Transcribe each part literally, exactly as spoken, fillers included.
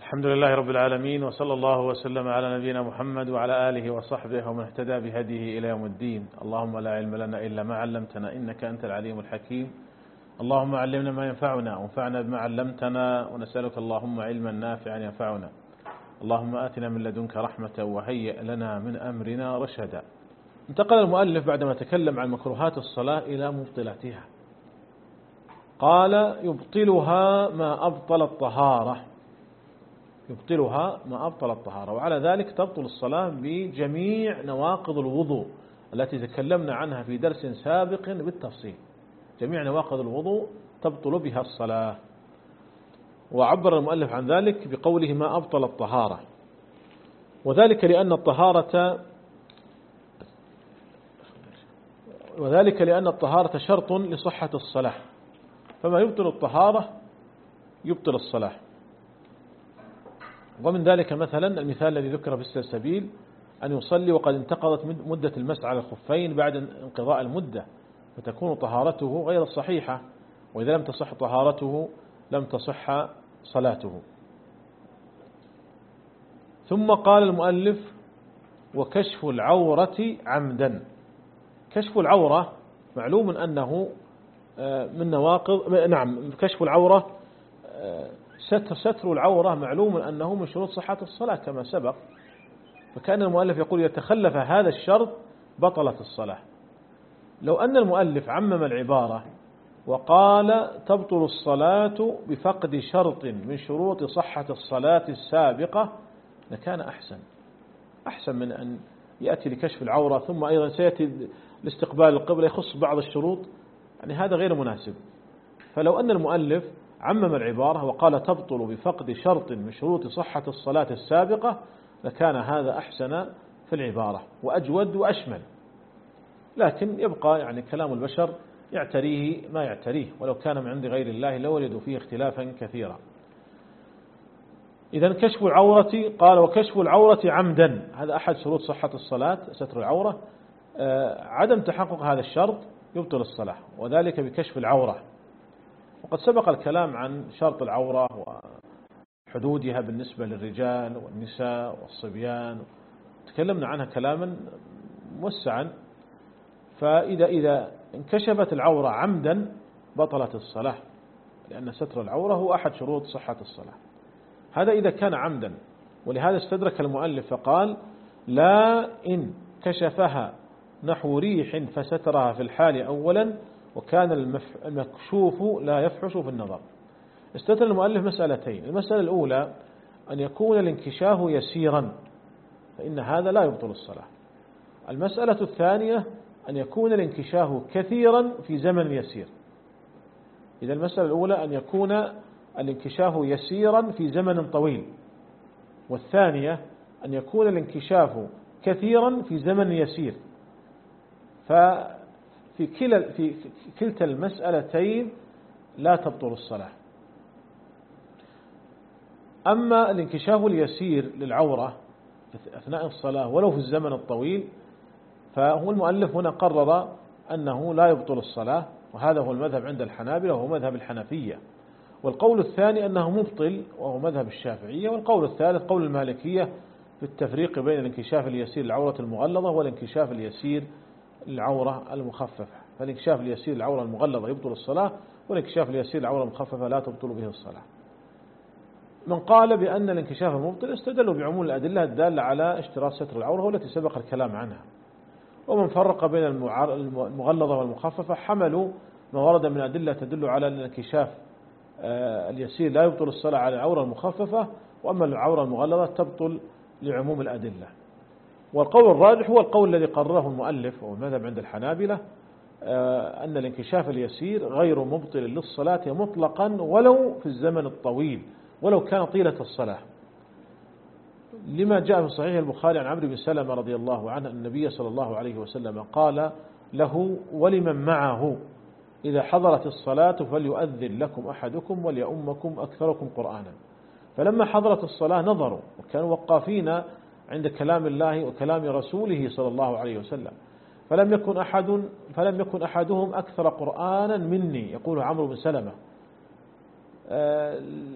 الحمد لله رب العالمين، وصلى الله وسلم على نبينا محمد وعلى آله وصحبه ومن اهتدى بهديه إلى يوم الدين. اللهم لا علم لنا إلا ما علمتنا إنك أنت العليم الحكيم. اللهم علمنا ما ينفعنا وانفعنا بما علمتنا، ونسألك اللهم علما نافعا ينفعنا. اللهم آتنا من لدنك رحمة وهيئ لنا من أمرنا رشدا. انتقل المؤلف بعدما تكلم عن مكروهات الصلاة إلى مبطلاتها. قال: يبطلها ما أبطل الطهارة. يبطلها ما أبطل الطهارة، وعلى ذلك تبطل الصلاة بجميع نواقض الوضوء التي تكلمنا عنها في درس سابق بالتفصيل. جميع نواقض الوضوء تبطل بها الصلاة. وعبر المؤلف عن ذلك بقوله ما أبطل الطهارة، وذلك لأن الطهارة وذلك لأن الطهارة شرط لصحة الصلاة، فما يبطل الطهارة يبطل الصلاة. ومن ذلك مثلا المثال الذي ذكر في السلسبيل أن يصلي وقد انتقضت مدة المسح على الخفين بعد انقضاء المدة، فتكون طهارته غير صحيحة، وإذا لم تصح طهارته لم تصح صلاته. ثم قال المؤلف: وكشف العورة عمدا. كشف العورة معلوم أنه من نواقض نعم كشف العورة ستر, ستر العورة معلوم أنه من شروط صحة الصلاة كما سبق، فكان المؤلف يقول يتخلف هذا الشرط بطلت الصلاة. لو أن المؤلف عمم العبارة وقال تبطل الصلاة بفقد شرط من شروط صحة الصلاة السابقة لكان أحسن أحسن من أن يأتي لكشف العورة ثم أيضا سيأتي لاستقبال القبلة يخص بعض الشروط، يعني هذا غير مناسب. فلو أن المؤلف عمم العبارة وقال تبطل بفقد شرط من شروط صحة الصلاة السابقة لكان هذا أحسن في العبارة وأجود وأشمل، لكن يبقى يعني كلام البشر يعتريه ما يعتريه، ولو كان من عند غير الله لوجدوا فيه اختلافا كثيرا. إذن كشف العورة، قال وكشف العورة عمدا، هذا أحد شروط صحة الصلاة ستر العورة. عدم تحقق هذا الشرط يبطل الصلاة، وذلك بكشف العورة. وقد سبق الكلام عن شرط العورة وحدودها بالنسبة للرجال والنساء والصبيان، تكلمنا عنها كلاما موسعا. فإذا إذا انكشفت العورة عمدا بطلت الصلاة، لأن ستر العورة هو أحد شروط صحة الصلاة. هذا إذا كان عمدا، ولهذا استدرك المؤلف فقال لا إن كشفها نحو ريح فسترها في الحال أولا وكان المكشوف لا يفحش في النظر. استدل المؤلف مسألتين: المسألة الأولى أن يكون الانكشاف يسيرا فإن هذا لا يبطل الصلاة. المسألة الثانية أن يكون الانكشاف كثيرا في زمن يسير. إذا المسألة الأولى أن يكون الانكشاف يسيرا في زمن طويل، والثانية أن يكون الانكشاف كثيرا في زمن يسير. ففي كلا في كلتا المسألتين لا تبطل الصلاة. أما الانكشاف اليسير للعورة أثناء الصلاة ولو في الزمن الطويل فهو المؤلف هنا قرر أنه لا يبطل الصلاة، وهذا هو المذهب عند الحنابلة وهو مذهب الحنفية. والقول الثاني أنه مبطل وهو مذهب الشافعية. والقول الثالث قول المالكية في التفريق بين الانكشاف اليسير للعورة المغلظة والانكشاف اليسير للعورة المخففة. فالانكشاف اليسير للعورة المغلظة يبطل الصلاة، والانكشاف اليسير للعورة المخففة لا تبطل به الصلاة. من قال بأن الانكشاف مبطل استدلوا بعموم الأدلة الدالة على اشتراط ستر العورة والتي سبق الكلام عنها. ومن فرق بين المغلظة والمخففة حملوا ما ورد من أدلة تدل على أن الانكشاف اليسير لا يبطل الصلاة على العورة المخففة، وأما العورة المغلظة تبطل لعموم الأدلة. والقول الراجح هو القول الذي قرره المؤلف وهو المذهب عند الحنابلة، أن الانكشاف اليسير غير مبطل للصلاة مطلقا ولو في الزمن الطويل ولو كان طيلة الصلاة، لما جاء في صحيح البخاري عن عمرو بن سلمة رضي الله عنه أن النبي صلى الله عليه وسلم قال له ولمن معه إذا حضرت الصلاة فليؤذن لكم أحدكم وليؤمكم أكثركم قرآنا. فلما حضرت الصلاة نظروا وكانوا وقافين عند كلام الله وكلام رسوله صلى الله عليه وسلم، فلم يكن أحد فلم يكن أحدهم أكثر قرآنا مني، يقول عمرو بن سلمة.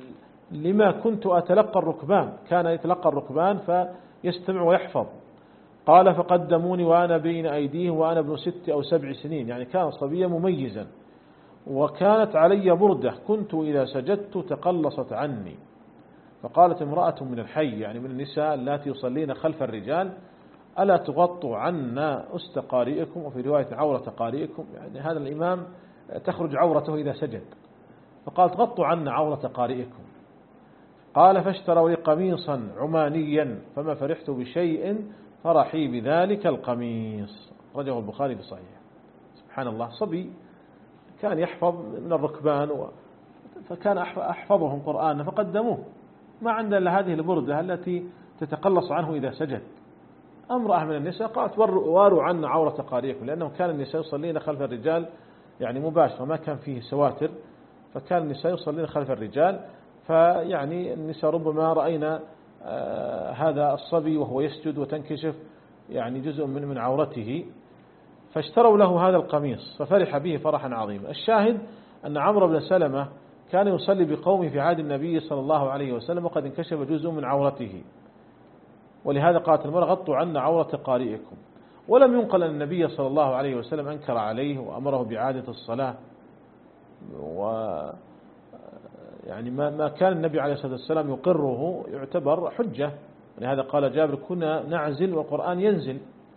لما كنت أتلقى الركبان، كان يتلقى الركبان فيستمع ويحفظ. قال فقدموني وأنا بين أيديهم وأنا ابن ست أو سبع سنين، يعني كان صبيا مميزا. وكانت علي بردة كنت إذا سجدت تقلصت عني. فقالت امرأة من الحي، يعني من النساء اللاتي يصلين خلف الرجال: ألا تغطوا عنا أست قارئكم، وفي رواية عورة قارئكم، يعني هذا الإمام تخرج عورته إذا سجد، فقالت غطوا عنا عورة قارئكم. قال فاشتروا لي قميصا عمانيا فما فرحت بشيء فرحي بذلك القميص. رجعه البخاري في صحيح. سبحان الله، صبي كان يحفظ من الركبان و... فكان أحفظهم قرآن فقدموه، ما عندنا إلا هذه البردة التي تتقلص عنه إذا سجد. امرأة من النساء قالت واروا عنا عورة قارئكم، لأنه كان النساء يصلين خلف الرجال يعني مباشرة، ما كان فيه سواتر، فكان النساء يصلين خلف الرجال، فيعني النساء ربما رأينا آه هذا الصبي وهو يسجد وتنكشف يعني جزء من من عورته، فاشتروا له هذا القميص ففرح به فرحا عظيما. الشاهد أن عمرو بن سلمة كان يصلي بقومه في عهد النبي صلى الله عليه وسلم وقد انكشف جزء من عورته، ولهذا قالت المرأة غطوا عنا عورة قارئكم. ولم ينقل أن النبي صلى الله عليه وسلم أنكر عليه وأمره بإعادة الصلاة، و يعني ما ما كان النبي عليه الصلاة والسلام يقره يعتبر حجة، ولهذا قال جابر كنا نعزل والقرآن ينزل.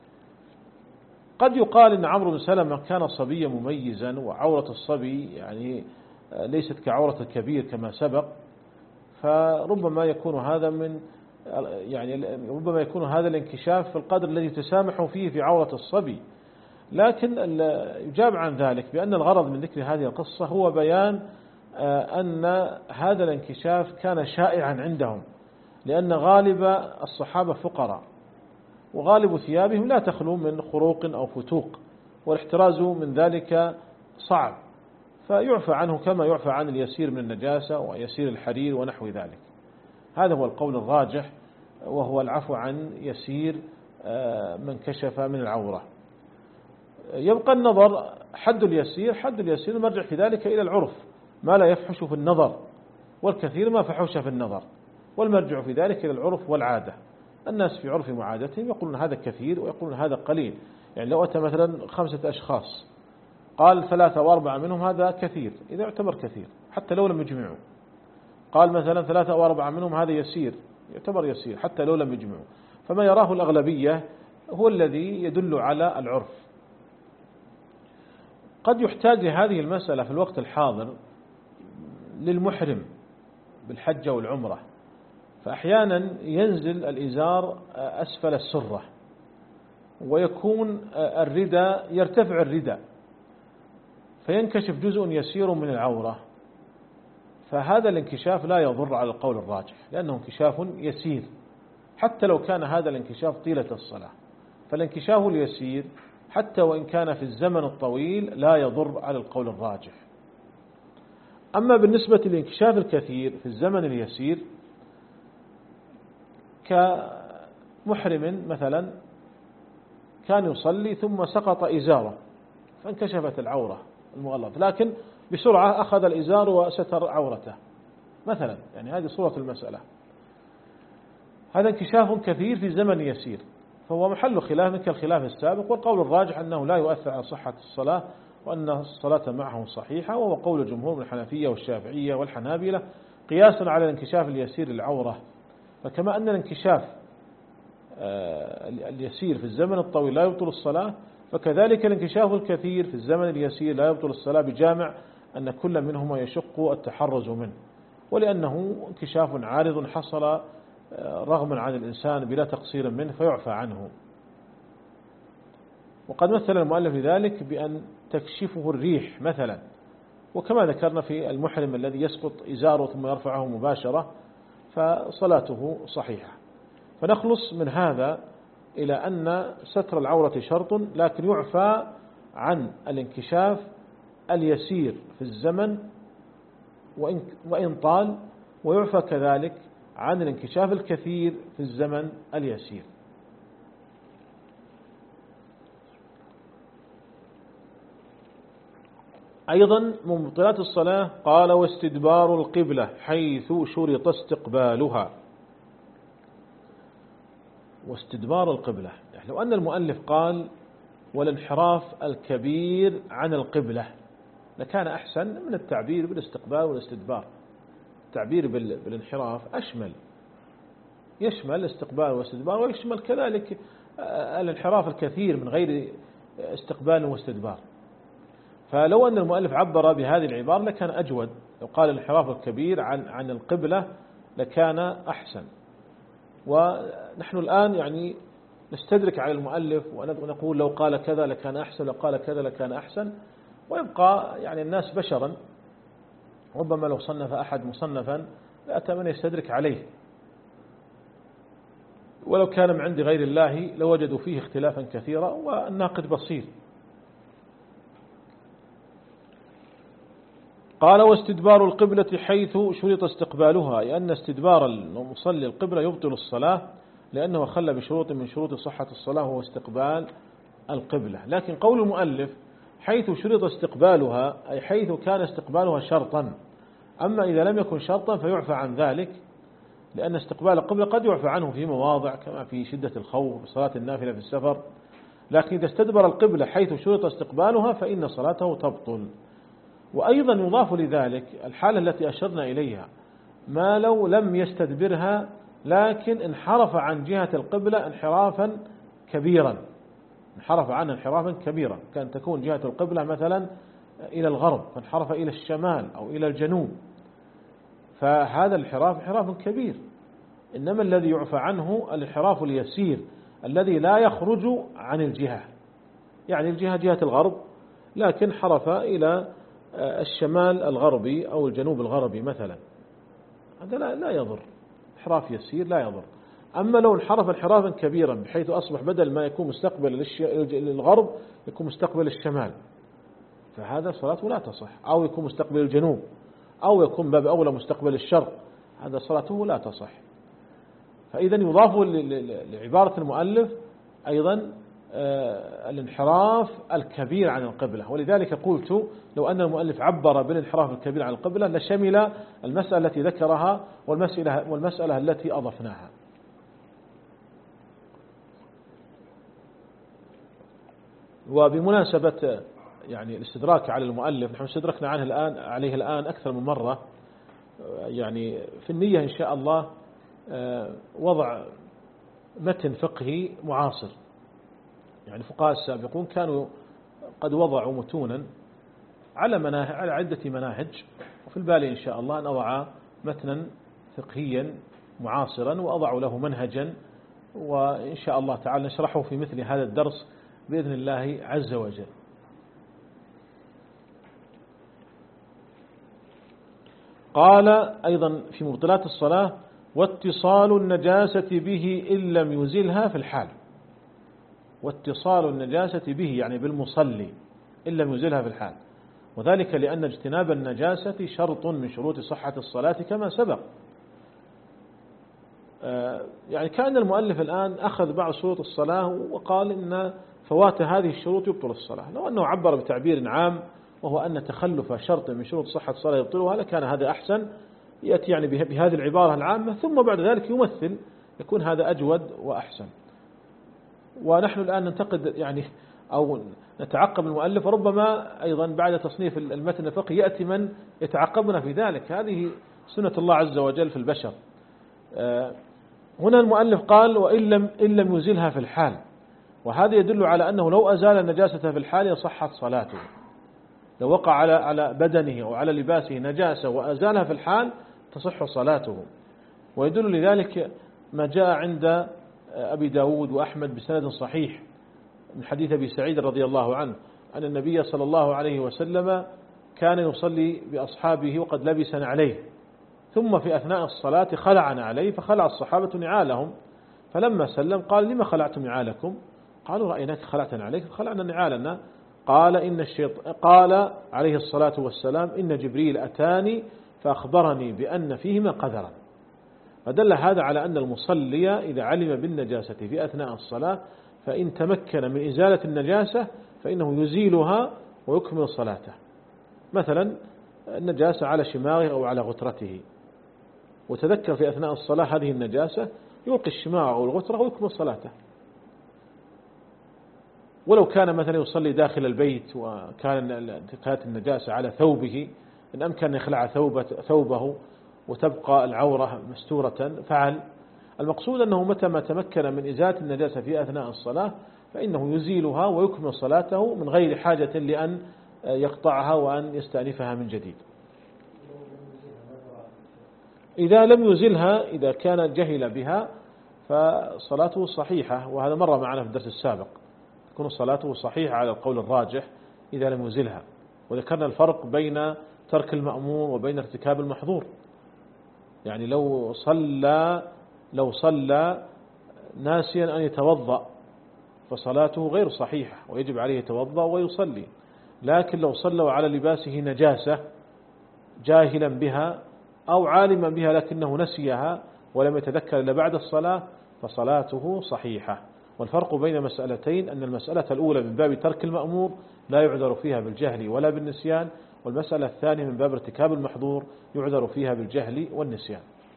قد يقال أن عمرو بن سلمة كان صبيا مميزا، وعورة الصبي يعني ليست كعورة الكبير كما سبق، فربما يكون هذا من يعني ربما يكون هذا الانكشاف في القدر الذي تسامح فيه في عورة الصبي. لكن يجاب عن ذلك بأن الغرض من ذكر هذه القصة هو بيان أن هذا الانكشاف كان شائعا عندهم، لأن غالب الصحابة فقراء، وغالب ثيابهم لا تخلو من خروق أو فتوق، والاحتراز من ذلك صعب، فيعفى عنه كما يعفى عن اليسير من النجاسة ويسير الحرير ونحو ذلك. هذا هو القول الراجح، وهو العفو عن يسير من كشف من العورة. يبقى النظر حد اليسير، حد اليسير المرجع في ذلك إلى العرف، ما لا يفحش في النظر، والكثير ما فحش في النظر، والمرجع في ذلك إلى العرف والعادة. الناس في عرف معادتهم يقولون هذا كثير ويقولون هذا قليل. يعني لو أتى مثلا خمسة أشخاص قال ثلاثة وأربعة منهم هذا كثير، إذا يعتبر كثير حتى لو لم يجمعوا. قال مثلا ثلاثة أو أربعة منهم هذا يسير، يعتبر يسير حتى لو لم يجمعوا. فما يراه الأغلبية هو الذي يدل على العرف. قد يحتاج لهذه المسألة في الوقت الحاضر للمحرم بالحج والعمرة، فأحيانا ينزل الإزار أسفل السرة، ويكون الرداء يرتفع الرداء فينكشف جزء يسير من العورة، فهذا الانكشاف لا يضر على القول الراجح، لأنه انكشاف يسير حتى لو كان هذا الانكشاف طيلة الصلاة. فالانكشاف اليسير حتى وإن كان في الزمن الطويل لا يضر على القول الراجح. أما بالنسبة للانكشاف الكثير في الزمن اليسير كمحرم مثلا كان يصلي ثم سقط إزاره فانكشفت العورة المغلظة، لكن بسرعة أخذ الإزار وستر عورته مثلا، يعني هذه صورة المسألة. هذا انكشاف كثير في زمن يسير، فهو محل خلاف كالخلاف السابق، والقول الراجح أنه لا يؤثر على صحة الصلاة، وأن الصلاة معه صحيحة، وهو قول الجمهور من الحنفية والشافعية والحنابلة قياسا على الانكشاف اليسير للعورة. فكما أن الانكشاف اليسير في الزمن الطويل لا يبطل الصلاة، فكذلك الانكشاف الكثير في الزمن اليسير لا يبطل الصلاة، بجامع أن كل منهما يشق التحرز منه، ولأنه انكشاف عارض حصل رغما عن الإنسان بلا تقصير منه فيعفى عنه. وقد مثل المؤلف ذلك بأن تكشفه الريح مثلا، وكما ذكرنا في المحرم الذي يسقط إزاره ثم يرفعه مباشرة فصلاته صحيحة. فنخلص من هذا إلى أن ستر العورة شرط، لكن يعفى عن الانكشاف اليسير في الزمن وإن, وإن طال، ويعفى كذلك عن الانكشاف الكثير في الزمن اليسير. أيضا من مبطلات الصلاة قال واستدبار القبلة حيث شرط استقبالها. واستدبار القبلة، يعني لو أن المؤلف قال والانحراف الكبير عن القبلة لكان أحسن من التعبير بالاستقبال والاستدبار. التعبير بالانحراف أشمل، يشمل الاستقبال والاستدبار، ويشمل كذلك الانحراف الكثير من غير استقبال واستدبار. فلو أن المؤلف عبر بهذه العبارة لكان أجود، لو قال الانحراف الكبير عن عن القبلة لكان أحسن. ونحن الآن يعني نستدرك على المؤلف ونقول لو قال كذا لكان أحسن، لو قال كذا لكان أحسن، ويبقى يعني الناس بشرا، ربما لو صنف أحد مصنفا لأتى من يستدرك عليه، ولو كان من عند غير الله لوجدوا فيه اختلافا كثيرا، والناقد بصير. قال واستدبار القبلة حيث شرط استقبالها، لأن استدبار المصلي القبلة يبطل الصلاة، لأنه خل بشروط من شروط صحة الصلاة وهو استقبال القبلة. لكن قول المؤلف حيث شرط استقبالها أي حيث كان استقبالها شرطا، أما إذا لم يكن شرطا فيعفى عن ذلك، لأن استقبال القبلة قد يعفى عنه في مواضع كما في شدة الخوف صلاة النافلة في السفر، لكن إذا استدبر القبلة حيث شرط استقبالها فإن صلاته تبطل. وأيضا يضاف لذلك الحالة التي أشرنا إليها، ما لو لم يستدبرها لكن انحرف عن جهة القبلة انحرافا كبيرا، انحرف عنها انحرافا كبيرا، كان تكون جهة القبلة مثلا إلى الغرب فانحرف إلى الشمال أو إلى الجنوب، فهذا الانحراف انحراف كبير. إنما الذي يعفى عنه الانحراف اليسير الذي لا يخرج عن الجهة، يعني الجهة جهة الغرب لكن انحرف إلى الشمال الغربي أو الجنوب الغربي مثلا، هذا لا, لا يضر، انحراف يسير لا يضر. أما لو انحرف انحرافا كبيرا بحيث أصبح بدل ما يكون مستقبل للغرب يكون مستقبل الشمال، فهذا صلاته لا تصح، أو يكون مستقبل الجنوب، أو يكون باب أولى مستقبل الشرق، هذا صلاته لا تصح. فإذا يضاف لعبارة المؤلف أيضا الانحراف الكبير عن القبلة. ولذلك قلت لو أن المؤلف عبر بالانحراف الكبير عن القبلة لشمل المسألة التي ذكرها والمسألة, والمسألة التي أضفناها. وبمناسبة يعني الاستدراك على المؤلف، نحن استدركنا عنه الآن عليه الآن أكثر من مرة، يعني في النية إن شاء الله وضع متن فقهي معاصر، يعني فقهاء السابقون كانوا قد وضعوا متونا على مناهج على عدة مناهج، وفي البال إن شاء الله أن أضع متنا فقهيا معاصرا وأضع له منهجا، وإن شاء الله تعالى نشرحه في مثل هذا الدرس بإذن الله عز وجل. قال أيضا في مبطلات الصلاة واتصال النجاسة به إن لم يزلها في الحال، واتصال النجاسة به يعني بالمصلي إن لم يزلها في الحال، وذلك لأن اجتناب النجاسة شرط من شروط صحة الصلاة كما سبق. يعني كان المؤلف الآن أخذ بعض شروط الصلاة وقال إن فوات هذه الشروط يبطل الصلاة. لو أنه عبر بتعبير عام وهو أن تخلف شرط من شروط صحة الصلاة يبطلها لكان هذا أحسن، يأتي يعني بهذه العبارة العامة ثم بعد ذلك يمثل، يكون هذا أجود وأحسن. ونحن الآن ننتقد يعني أو نتعقب المؤلف، وربما أيضا بعد تصنيف المتن الفقهي يأتي من يتعقبنا في ذلك، هذه سنة الله عز وجل في البشر. هنا المؤلف قال وإن لم, إن لم يزلها في الحال، وهذا يدل على أنه لو أزال النجاسة في الحال صحت صلاته، لو وقع على على بدنه أو على لباسه نجاسة وأزالها في الحال تصح صلاته. ويدل لذلك ما جاء عند أبي داود وأحمد بسند صحيح من حديث أبي سعيد رضي الله عنه أن النبي صلى الله عليه وسلم كان يصلي بأصحابه وقد لبس نعليه، ثم في أثناء الصلاة خلع نعليه فخلع الصحابة نعالهم، فلما سلم قال لما خلعتم نعالكم؟ قالوا رأيناك خلعت نعليك فخلعنا نعالنا. قال إن الشيطان قال عليه الصلاة والسلام إن جبريل أتاني فأخبرني بأن فيهما قذرا. فدل هذا على أن المصلي إذا علم بالنجاسة في أثناء الصلاة فإن تمكن من إزالة النجاسة فإنه يزيلها ويكمل صلاته. مثلا النجاسة على شماغه أو على غترته، وتذكر في أثناء الصلاة هذه النجاسة، يلقي الشماغ أو الغترة ويكمل صلاته. ولو كان مثلا يصلي داخل البيت وكان كانت النجاسة على ثوبه، إن أمكن أن يخلع ثوبه, ثوبه وتبقى العورة مستورة فعل. المقصود أنه متى ما تمكن من إزالة النجاسة في أثناء الصلاة فإنه يزيلها ويكمل صلاته من غير حاجة لأن يقطعها وأن يستأنفها من جديد. إذا لم يزلها، إذا كان جهل بها فصلاته صحيحة، وهذا مر معنا في الدرس السابق، تكون صلاته صحيحة على القول الراجح إذا لم يزلها. وذكرنا الفرق بين ترك المأمور وبين ارتكاب المحظور. يعني لو صلى لو صلى ناسيا أن يتوضأ فصلاته غير صحيحة ويجب عليه يتوضأ ويصلي. لكن لو صلى على لباسه نجاسة جاهلا بها أو عالما بها لكنه نسيها ولم يتذكر إلا بعد الصلاة فصلاته صحيحة. والفرق بين مسألتين أن المسألة الأولى من باب ترك المأمور لا يعذر فيها بالجهل ولا بالنسيان، والمسألة الثانية من باب ارتكاب المحظور يعذر فيها بالجهل والنسيان.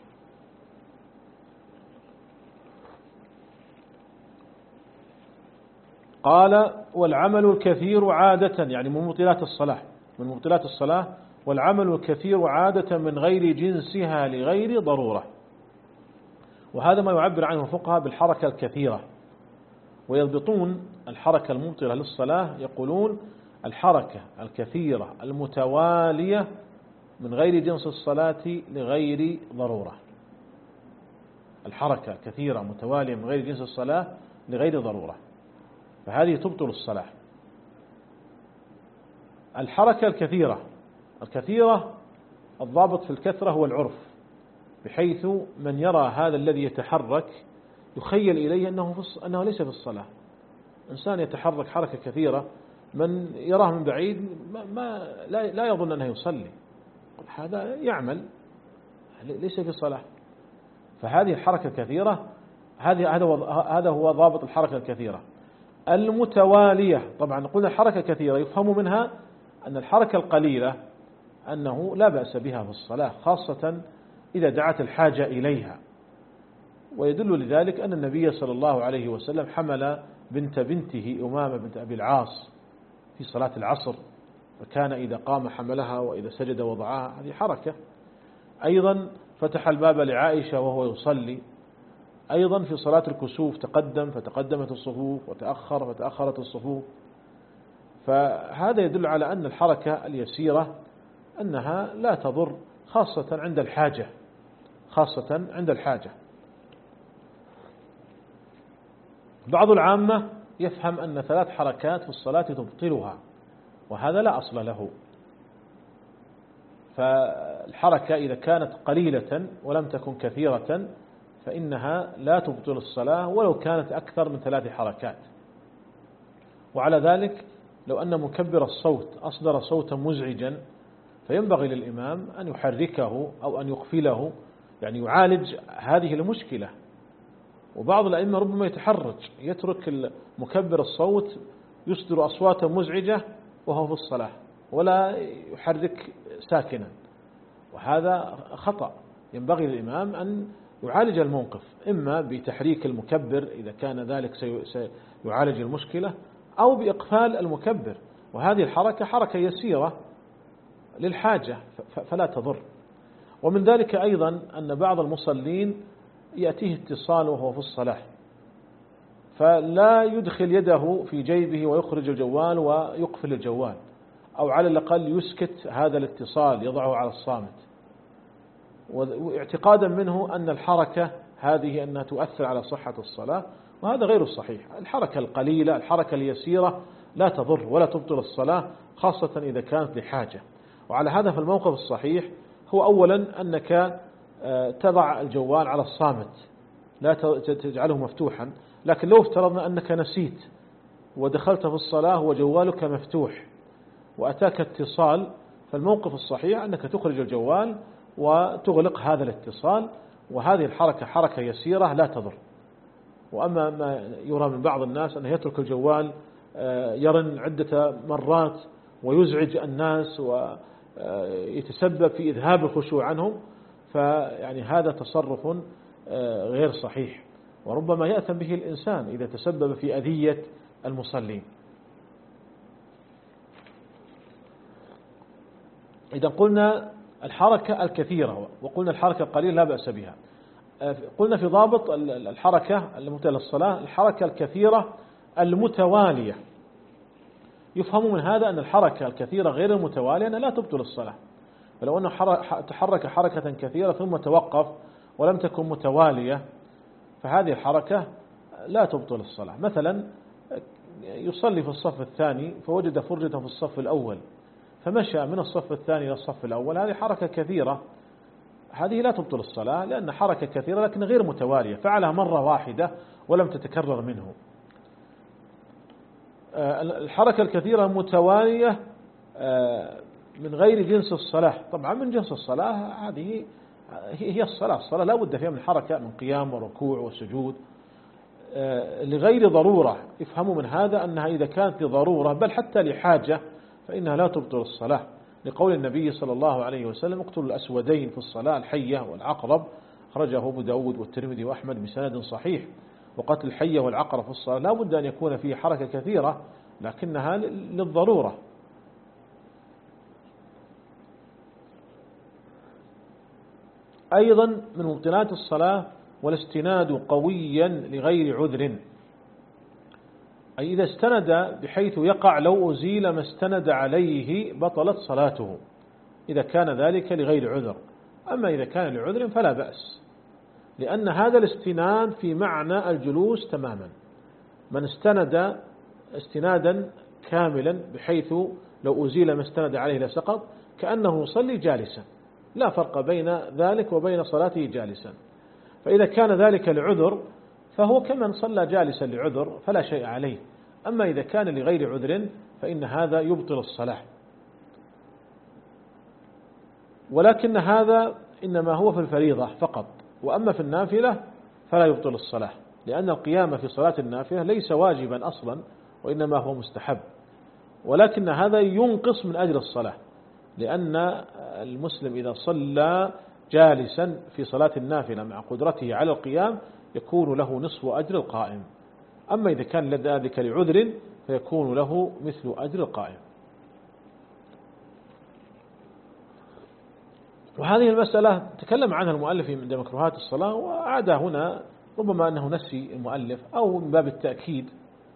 قال والعمل الكثير عادة، يعني من مبطلات الصلاة من مبطلات الصلاة والعمل الكثير عادة من غير جنسها لغير ضرورة. وهذا ما يعبر عنه الفقهاء بالحركة الكثيرة، ويضبطون الحركة المبطلة للصلاة يقولون الحركة الكثيرة المتوالية من غير جنس الصلاة لغير ضرورة. الحركة كثيرة متوالية من غير جنس الصلاة لغير ضرورة، فهذه تبطل الصلاة. الحركة الكثيرة الكثيرة الضابط في الكثرة هو العرف، بحيث من يرى هذا الذي يتحرك يخيل إليه أنه, في أنه ليس في الصلاة. إنسان يتحرك حركة كثيرة من يراه من بعيد ما, ما لا, لا يظن أنه يصلي، هذا يعمل ليس في الصلاة. فهذه الحركة الكثيرة هذه هذا هو ضابط الحركة الكثيرة المتوالية. طبعا قلنا الحركة كثيرة يفهم منها أن الحركة القليلة أنه لا بأس بها في الصلاة، خاصة إذا دعت الحاجة إليها. ويدل لذلك أن النبي صلى الله عليه وسلم حمل بنت بنته أمامة بنت أبي العاص في صلاة العصر، فكان إذا قام حملها وإذا سجد وضعها، هذه حركة. أيضا فتح الباب لعائشة وهو يصلي. أيضا في صلاة الكسوف تقدم فتقدمت الصفوف وتأخر فتأخرت الصفوف. فهذا يدل على أن الحركة اليسيرة أنها لا تضر، خاصة عند الحاجة خاصة عند الحاجة. بعض العامة يفهم أن ثلاث حركات في الصلاة تبطلها، وهذا لا أصل له. فالحركة إذا كانت قليلة ولم تكن كثيرة فإنها لا تبطل الصلاة ولو كانت أكثر من ثلاث حركات. وعلى ذلك لو أن مكبر الصوت أصدر صوتا مزعجا فينبغي للإمام أن يحركه أو أن يقفله، يعني يعالج هذه المشكلة. وبعض الأئمة ربما يتحرج يترك مكبر الصوت يصدر أصواتا مزعجة وهو في الصلاة ولا يحرك ساكنا، وهذا خطأ. ينبغي للإمام أن يعالج الموقف إما بتحريك المكبر إذا كان ذلك سيعالج المشكلة، أو بإقفال المكبر. وهذه الحركة حركة يسيرة للحاجة فلا تضر. ومن ذلك أيضا أن بعض المصلين يأتيه اتصال وهو في الصلاة، فلا يدخل يده في جيبه ويخرج الجوال ويقفل الجوال، أو على الأقل يسكت هذا الاتصال يضعه على الصامت، واعتقادا منه أن الحركة هذه أنها تؤثر على صحة الصلاة، وهذا غير الصحيح. الحركة القليلة الحركة اليسيرة لا تضر ولا تبطل الصلاة، خاصة إذا كانت لحاجة. وعلى هذا في الموقف الصحيح هو أولا أنك تضع الجوال على الصامت لا تجعله مفتوحا. لكن لو افترضنا أنك نسيت ودخلت في الصلاة وجوالك مفتوح وأتاك اتصال، فالموقف الصحيح أنك تخرج الجوال وتغلق هذا الاتصال، وهذه الحركة حركة يسيرة لا تضر. وأما ما يرى من بعض الناس أنه يترك الجوال يرن عدة مرات ويزعج الناس ويتسبب في إذهاب الخشوع عنهم، فيعني هذا تصرف غير صحيح، وربما يأثم به الإنسان إذا تسبب في أذية المصلين. إذا قلنا الحركة الكثيرة وقلنا الحركة القليلة لا بأس بها. قلنا في ضابط الحركة المتى للصلاة الحركة الكثيرة المتوالية. يفهم من هذا أن الحركة الكثيرة غير المتوالية أنها لا تبطل الصلاة، فلو أنه تحرك حركة كثيرة ثم توقف ولم تكن متوالية فهذه الحركة لا تبطل الصلاة. مثلا يصلي في الصف الثاني فوجد فرجة في الصف الأول فمشى من الصف الثاني إلى الصف الأول، هذه حركة كثيرة، هذه لا تبطل الصلاة لأن حركة كثيرة لكن غير متوالية، فعلها مرة واحدة ولم تتكرر منه. الحركة الكثيرة متوالية من غير جنس الصلاة، طبعا من جنس الصلاة هذه هي الصلاة، الصلاة لا بد فيها من حركة من قيام وركوع وسجود لغير ضرورة. يفهموا من هذا أنها إذا كانت لضرورة بل حتى لحاجة فإنها لا تبطل الصلاة، لقول النبي صلى الله عليه وسلم اقتلوا الأسودين في الصلاة الحية والعقرب، خرجه أبو داود والترمذي وأحمد بسند صحيح. وقتل الحية والعقرب في الصلاة لا بد أن يكون فيه حركة كثيرة لكنها للضرورة. أيضا من مبطلات الصلاة والاستناد قويا لغير عذر، أي إذا استند بحيث يقع لو أزيل ما استند عليه بطلت صلاته إذا كان ذلك لغير عذر. أما إذا كان لعذر فلا بأس، لأن هذا الاستناد في معنى الجلوس تماما. من استند استنادا كاملا بحيث لو أزيل ما استند عليه لسقط كأنه يصلي جالسا، لا فرق بين ذلك وبين صلاته جالسا. فإذا كان ذلك لعذر فهو كمن صلى جالسا لعذر فلا شيء عليه. أما إذا كان لغير عذر فإن هذا يبطل الصلاة، ولكن هذا إنما هو في الفريضة فقط، وأما في النافلة فلا يبطل الصلاة، لأن القيام في صلاة النافلة ليس واجبا أصلا وإنما هو مستحب، ولكن هذا ينقص من أجر الصلاة، لأن المسلم إذا صلى جالسا في صلاة النافلة مع قدرته على القيام يكون له نصف أجر القائم. أما إذا كان ذلك لعذر فيكون له مثل أجر القائم. وهذه المسألة تكلم عنها المؤلف من مكروهات الصلاة وعاد هنا، ربما أنه نسي المؤلف أو من باب التأكيد.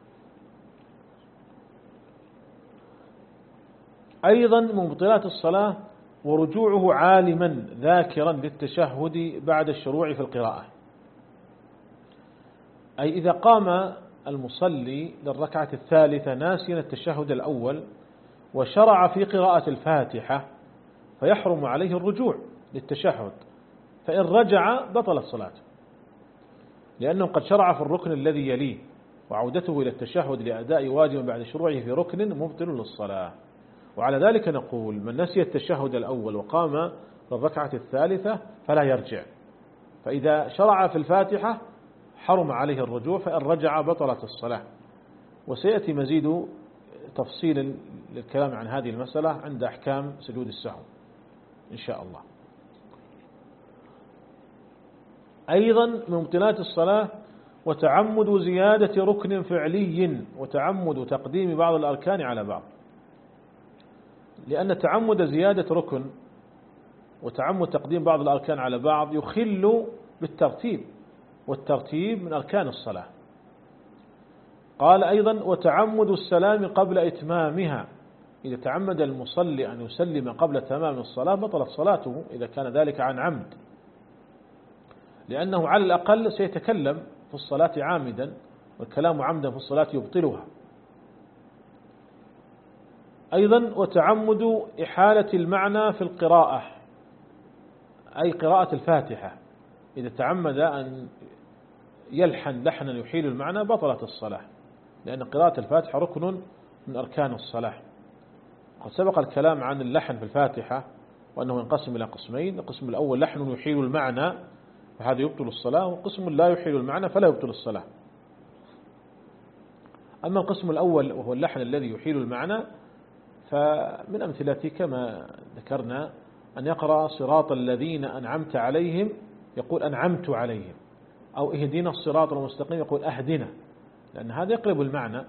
أيضا من مبطلات الصلاة ورجوعه عالما ذاكرا للتشهد بعد الشروع في القراءة، أي إذا قام المصلي للركعة الثالثة ناسيا التشهد الأول وشرع في قراءة الفاتحة فيحرم عليه الرجوع للتشهد، فإن رجع بطلت صلاته، لأنه قد شرع في الركن الذي يليه، وعودته إلى التشهد لأداء واجب بعد شروعه في ركن مبطل للصلاة. وعلى ذلك نقول من نسي التشهد الأول وقام للركعة الثالثة فلا يرجع، فإذا شرع في الفاتحة حرم عليه الرجوع، فإن رجع بطلت الصلاة. وسيأتي مزيد تفصيل للكلام عن هذه المسألة عند أحكام سجود السهو إن شاء الله. أيضا من مبطلات الصلاة وتعمد زيادة ركن فعلي وتعمد تقديم بعض الأركان على بعض، لأن تعمد زيادة ركن وتعمد تقديم بعض الأركان على بعض يخل بالترتيب، والترتيب من أركان الصلاة. قال أيضا وتعمد السلام قبل إتمامها، إذا تعمد المصلي أن يسلم قبل تمام الصلاة بطلت صلاته إذا كان ذلك عن عمد، لأنه على الأقل سيتكلم في الصلاة عامدا، والكلام عمدا في الصلاة يبطلها. أيضا وتعمد إحالة المعنى في القراءة، أي قراءة الفاتحة، إذا تعمد أن يلحن لحنا يحيل المعنى بطلت الصلاة، لأن قراءة الفاتحة ركن من أركان الصلاة. قد سبق الكلام عن اللحن في الفاتحة وأنه ينقسم إلى قسمين، القسم الأول لحن يحيل المعنى فهذا يبطل الصلاة، وقسم لا يحيل المعنى فلا يبطل الصلاة. أما القسم الأول وهو اللحن الذي يحيل المعنى فمن أمثلة كما ذكرنا أن يقرأ صراط الذين أنعمت عليهم يقول أنعمت عليهم، أو اهدنا الصراط المستقيم يقول أهدنا، لأن هذا يقلب المعنى،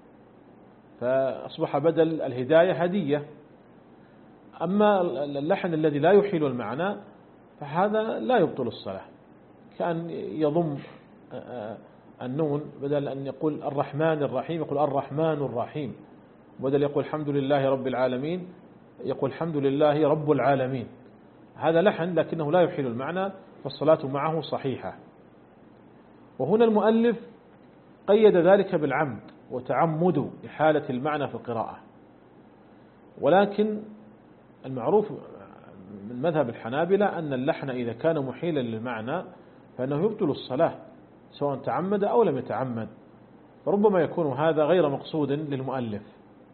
فأصبح بدل الهداية هدية. أما اللحن الذي لا يحيل المعنى فهذا لا يبطل الصلاة، كأن يضم النون بدل أن يقول الرحمن الرحيم يقول الرحمن الرحيم، بدل يقول الحمد لله رب العالمين يقول الحمد لله رب العالمين. هذا لحن لكنه لا يحيل المعنى، فالصلاة معه صحيحة. وهنا المؤلف قيد ذلك بالعمد وتعمد إحالة المعنى في القراءة، ولكن المعروف من مذهب الحنابلة أن اللحن إذا كان محيلا للمعنى فإنه يبطل الصلاة سواء تعمد أو لم يتعمد، فربما يكون هذا غير مقصود للمؤلف.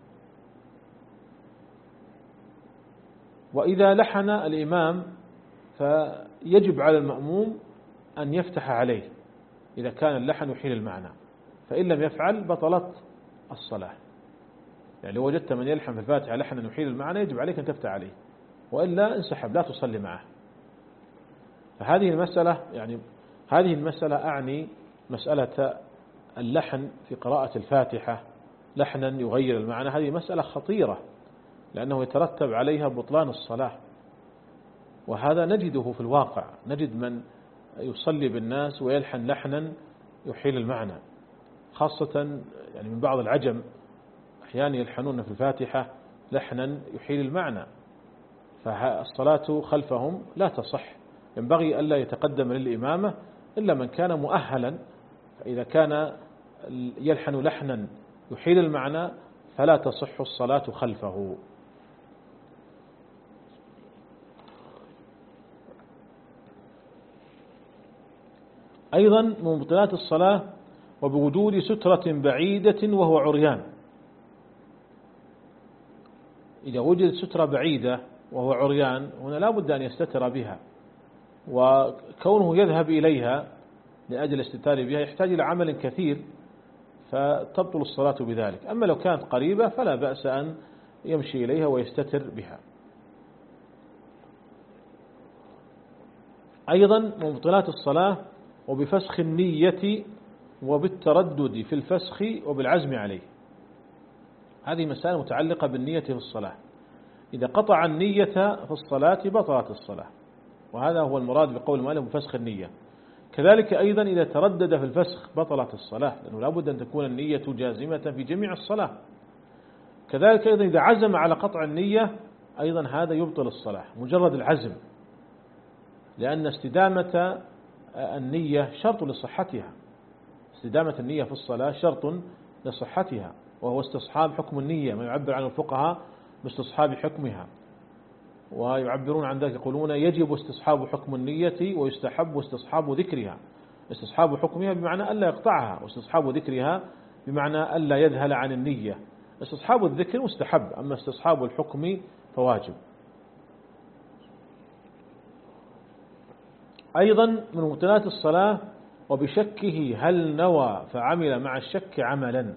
وإذا لحن الإمام فيجب على المأموم أن يفتح عليه إذا كان اللحن يحيل المعنى، فإن لم يفعل بطلت الصلاة. يعني لو وجدت من يلحن في الفاتحة لحنا يحيل المعنى يجب عليك أن تفتح عليه، وإلا انسحب لا تصلي معه. فهذه المسألة يعني هذه المسألة أعني مسألة اللحن في قراءة الفاتحة لحنا يغير المعنى، هذه مسألة خطيرة لأنه يترتب عليها بطلان الصلاة، وهذا نجده في الواقع، نجد من يصلي بالناس ويلحن لحنا يحيل المعنى، خاصة يعني من بعض العجم أحيانا يلحنون في الفاتحة لحنا يحيل المعنى، فالصلاة خلفهم لا تصح. ينبغي ألا يتقدم للإمامة إلا من كان مؤهلا، فإذا كان يلحن لحنا يحيل المعنى فلا تصح الصلاة خلفه. أيضا من مبطلات الصلاة وبوجود سترة بعيدة وهو عريان. إذا وجدت سترة بعيدة وهو عريان هنا لا بد أن يستتر بها، وكونه يذهب إليها لأجل استتار بها يحتاج إلى عمل كثير فتبطل الصلاة بذلك. أما لو كانت قريبة فلا بأس أن يمشي إليها ويستتر بها. أيضا من مبطلات الصلاة وبفسخ النية وبالتردد في الفسخ وبالعزم عليه. هذه مسألة متعلقة بالنية في الصلاة، إذا قطع النية في الصلاة بطلت الصلاة، وهذا هو المراد بقول المؤلف بفسخ النية. كذلك أيضا إذا تردد في الفسخ بطلت الصلاة، لأنه لا بد أن تكون النية جازمة في جميع الصلاة. كذلك أيضا إذا عزم على قطع النية أيضا هذا يبطل الصلاة، مجرد العزم، لأن استدامة النية شرط لصحتها، استدامة النية في الصلاة شرط لصحتها، وهو استصحاب حكم النية، ما يعبر عن الفقهاء باستصحاب حكمها، ويعبرون عن ذلك يقولون يجب استصحاب حكم النية ويستحب استصحاب ذكرها. استصحاب حكمها بمعنى ألا يقطعها، واستصحاب ذكرها بمعنى ألا يذهل عن النية. استصحاب الذكر مستحب، أما استصحاب الحكم فواجب. أيضا من مبطلات الصلاة وبشكه هل نوى فعمل مع الشك عملا.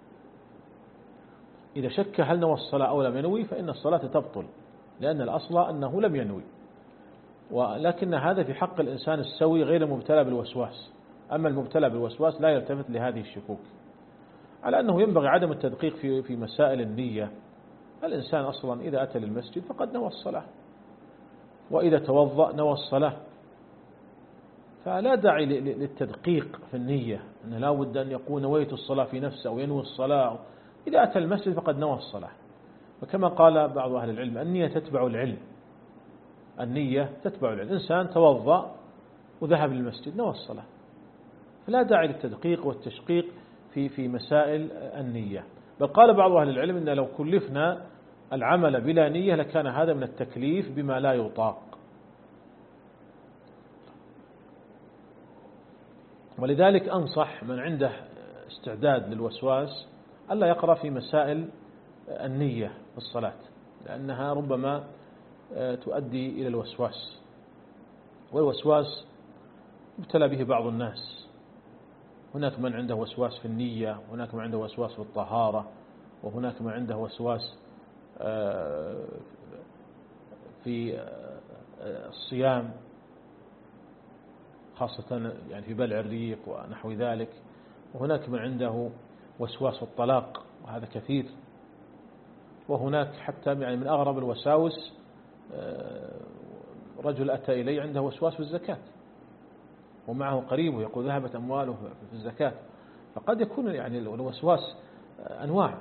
إذا شك هل نوى الصلاة أو لم ينوي فإن الصلاة تبطل، لأن الأصل أنه لم ينوي، ولكن هذا في حق الإنسان السوي غير المبتلى بالوسواس. أما المبتلى بالوسواس لا يلتفت لهذه الشكوك، على أنه ينبغي عدم التدقيق في في مسائل النية. الإنسان أصلا إذا أتى للمسجد فقد نوى الصلاة، وإذا توضأ نوى الصلاة، فلا داعي للتدقيق في النية، أنه لا بد أن يقول نويت الصلاة في نفسه أو ينوي الصلاة. إذا أتى المسجد فقد نوى الصلاة. وكما قال بعض أهل العلم النية تتبع العلم، النية تتبع العلم. إنسان توضأ وذهب للمسجد نوى الصلاة، فلا داعي للتدقيق والتشقيق في في مسائل النية. بل قال بعض أهل العلم إن لو كلفنا العمل بلا نية لكان هذا من التكليف بما لا يطاق. ولذلك أنصح من عنده استعداد للوسواس ألا يقرأ في مسائل النية في الصلاة، لأنها ربما تؤدي إلى الوسواس، والوسواس ابتلى به بعض الناس. هناك من عنده وسواس في النية، وهناك من عنده وسواس في الطهارة، وهناك من عنده وسواس في الصيام خاصة يعني في بلع الريق ونحو ذلك. وهناك من عنده وسواس الطلاق وهذا كثير. وهناك حتى يعني من أغرب الوساوس رجل أتى إلي عنده وسواس في الزكاة ومعه قريبه يقول ذهبت أمواله في الزكاة. فقد يكون يعني الوسواس أنواع،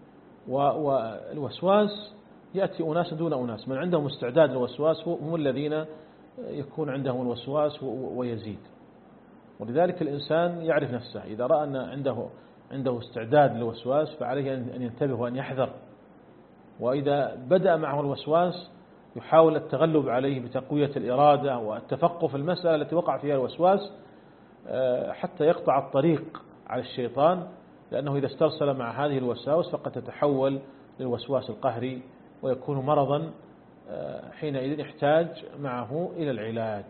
والوسواس يأتي أناس دون أناس. من عندهم استعداد للوسواس هم الذين يكون عندهم الوسواس ويزيد. ولذلك الإنسان يعرف نفسه، إذا رأى أن عنده عنده استعداد للوسواس فعليه أن ينتبه وأن يحذر. وإذا بدأ معه الوسواس يحاول التغلب عليه بتقوية الإرادة والتفقه في المسألة التي وقع فيها الوسواس حتى يقطع الطريق على الشيطان، لأنه إذا استرسل مع هذه الوساوس فقد تتحول للوسواس القهري ويكون مرضا حينئذ يحتاج معه إلى العلاج.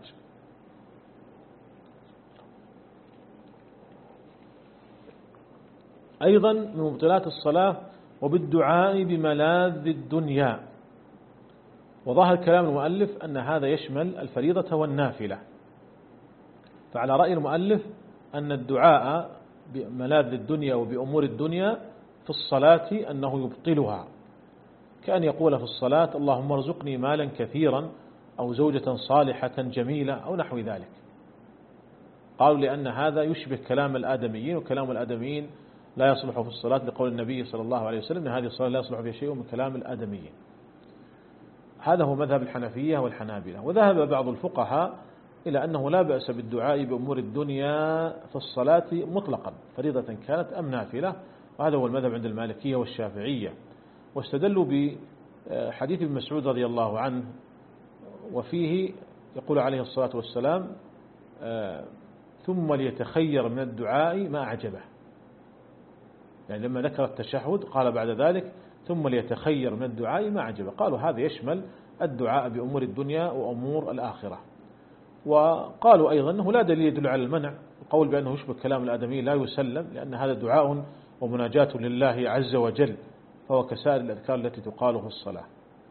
أيضا من مبطلات الصلاة وبالدعاء بملاذ الدنيا. وظاهر كلام المؤلف أن هذا يشمل الفريضة والنافلة. فعلى رأي المؤلف أن الدعاء بملاذ الدنيا وبأمور الدنيا في الصلاة أنه يبطلها، كأن يقول في الصلاة اللهم ارزقني مالا كثيرا أو زوجة صالحة جميلة أو نحو ذلك. قالوا لأن هذا يشبه كلام الآدميين، وكلام الآدميين لا يصلح في الصلاة لقول النبي صلى الله عليه وسلم أن هذه الصلاة لا يصلح فيها شيء من كلام الآدميين. هذا هو مذهب الحنفية والحنابلة. وذهب بعض الفقهاء إلى أنه لا بأس بالدعاء بأمور الدنيا في الصلاة مطلقا فريضة كانت أم نافلة، وهذا هو المذهب عند المالكية والشافعية. واستدلوا بحديث ابن مسعود رضي الله عنه وفيه يقول عليه الصلاة والسلام ثم ليتخير من الدعاء ما أعجبه. يعني لما ذكر التشهد قال بعد ذلك ثم ليتخير من الدعاء ما أعجبه. قالوا هذا يشمل الدعاء بأمور الدنيا وأمور الآخرة. وقالوا أيضا أنه لا دليل يدل على المنع. القول بأنه يشبه كلام الآدمي لا يسلم، لأن هذا دعاء ومناجاة لله عز وجل، فهو كسائر الأذكار التي تقال في الصلاة.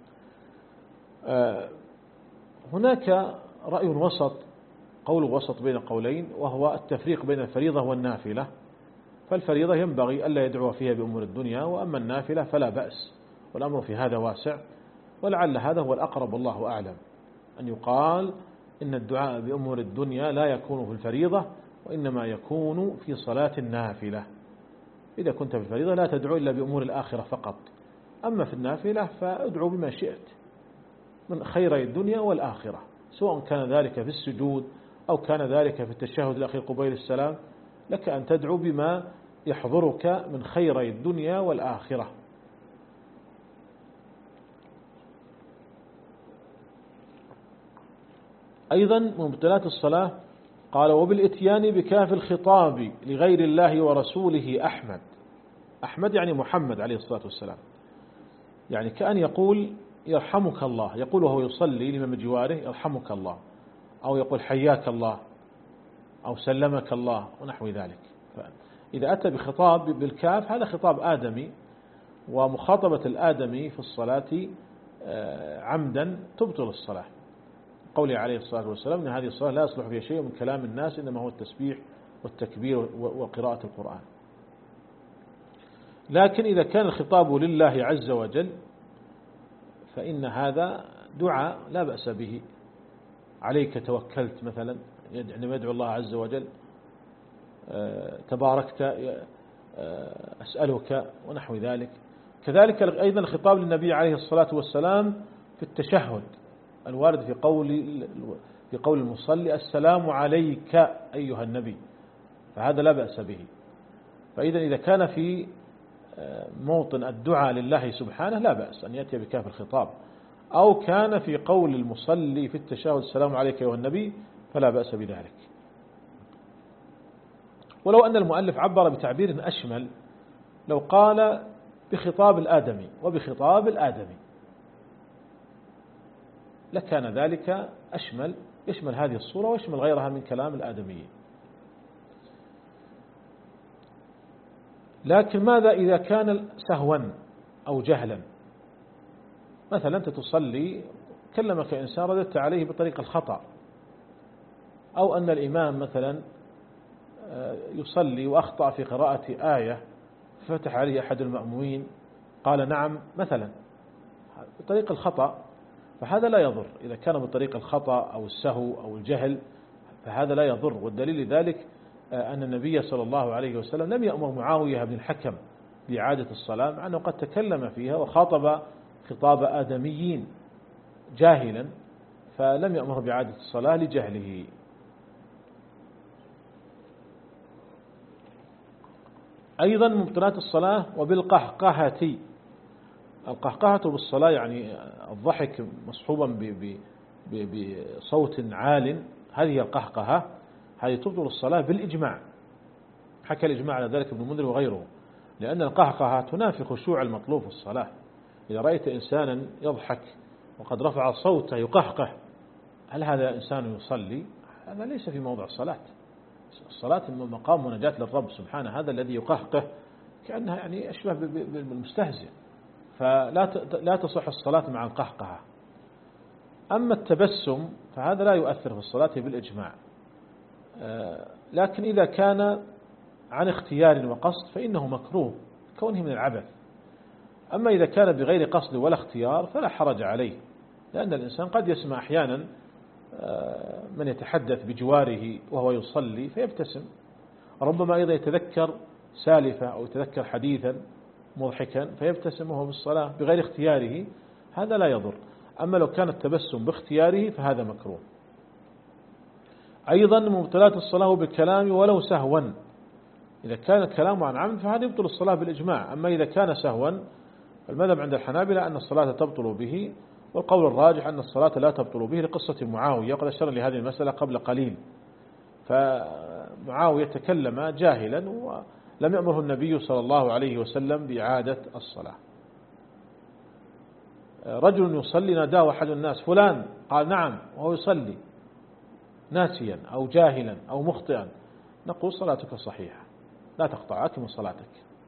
هناك رأي وسط، قول وسط بين قولين، وهو التفريق بين الفريضة والنافلة. فالفريضة ينبغي ألا يدعو فيها بأمور الدنيا، وأما النافلة فلا بأس، والأمر في هذا واسع. ولعل هذا هو الأقرب والله أعلم، أن يقال إن الدعاء بأمور الدنيا لا يكون في الفريضة، وإنما يكون في صلاة النافلة. إذا كنت في الفريضة لا تدعو إلا بأمور الآخرة فقط، أما في النافلة فادعو بما شئت من خيري الدنيا والآخرة، سواء كان ذلك في السجود أو كان ذلك في التشهد الأخير قبيل السلام، لك أن تدعو بما يحضرك من خيري الدنيا والآخرة. أيضا من مبطلات الصلاة قال وبالإتيان بكاف الخطاب لغير الله ورسوله أحمد. أحمد يعني محمد عليه الصلاة والسلام، يعني كأن يقول يرحمك الله، يقول وهو يصلي لمن بجواره يرحمك الله، أو يقول حياك الله، أو سلمك الله ونحو ذلك. إذا أتى بخطاب بالكاف هذا خطاب آدمي، ومخاطبة الآدمي في الصلاة عمدا تبطل الصلاة. قوله عليه الصلاة والسلام إن هذه الصلاة لا يصلح فيها شيء من كلام الناس، إنما هو التسبيح والتكبير وقراءة القرآن. لكن إذا كان الخطاب لله عز وجل فإن هذا دعاء لا بأس به. عليك توكلت مثلا، يعني يدعو الله عز وجل تباركت أسألك ونحو ذلك. كذلك أيضا الخطاب للنبي عليه الصلاة والسلام في التشهد الوارد في قول في قول المصلي السلام عليك أيها النبي، فهذا لا بأس به. فإذا إذا كان في موطن الدعاء لله سبحانه لا بأس أن يأتي بكاف الخطاب، أو كان في قول المصلي في التشهد السلام عليك أيها النبي فلا بأس بذلك. ولو أن المؤلف عبر بتعبير أشمل، لو قال بخطاب الآدمي وبخطاب الآدمي لكان ذلك أشمل، يشمل هذه الصورة ويشمل غيرها من كلام الآدميين. لكن ماذا إذا كان سهوا أو جهلا؟ مثلا أنت تصلي كلمك إنسان رددت عليه بطريق الخطأ، أو أن الإمام مثلا يصلي وأخطأ في قراءة آية فتح عليه أحد المأمومين قال نعم مثلا بطريق الخطأ، فهذا لا يضر. إذا كان بطريق الخطأ أو السهو أو الجهل فهذا لا يضر. والدليل لذلك أن النبي صلى الله عليه وسلم لم يأمر معاوية بن الحكم بإعادة الصلاة، مع أنه قد تكلم فيها وخاطب خطاب آدميين جاهلا، فلم يأمر بإعادة الصلاة لجهله. أيضا مبطلات الصلاة وبالقهقهة. القهقهة بالصلاة يعني الضحك مصحوبا بصوت عال، هذه القهقهة، هذه تبطل الصلاة بالإجماع. حكى الإجماع على ذلك ابن المنذر وغيره، لأن القهقهة تنافي خشوع المطلوب في الصلاة. إذا رأيت إنسانا يضحك وقد رفع صوته يقهقه، هل هذا إنسان يصلي؟ هذا ليس في موضع الصلاة. الصلاة مقام مناجاة للرب سبحانه، هذا الذي يقهقه كأنها يعني أشبه بالمستهزئ، فلا لا تصح الصلاة مع القهقهة. أما التبسم فهذا لا يؤثر في الصلاة بالإجماع، لكن إذا كان عن اختيار وقصد فإنه مكروه كونه من العبث. أما إذا كان بغير قصد ولا اختيار فلا حرج عليه، لأن الإنسان قد يسمع أحيانا من يتحدث بجواره وهو يصلي فيبتسم، ربما أيضا يتذكر سالفة أو يتذكر حديثا مضحكا فيبتسم وهو بالصلاة بغير اختياره، هذا لا يضر. أما لو كان التبسم باختياره فهذا مكروه. أيضا مبطلات الصلاة بالكلام ولو سهوا. إذا كان الكلام عن عمد فهذا يبطل الصلاة بالإجماع. أما إذا كان سهوا فالمذهب عند الحنابلة أن الصلاة تبطل به، والقول الراجح أن الصلاة لا تبطل به لقصة معاوية، وقد أشار لهذه المسألة قبل قليل. فمعاوية تكلم جاهلا ولم يأمره النبي صلى الله عليه وسلم بإعادة الصلاة. رجل يصلي ناداه أحد الناس فلان، قال نعم وهو يصلي ناسيا أو جاهلا أو مخطئا، نقول صلاتك صحيحة لا تقطع، أكمل صلاتك.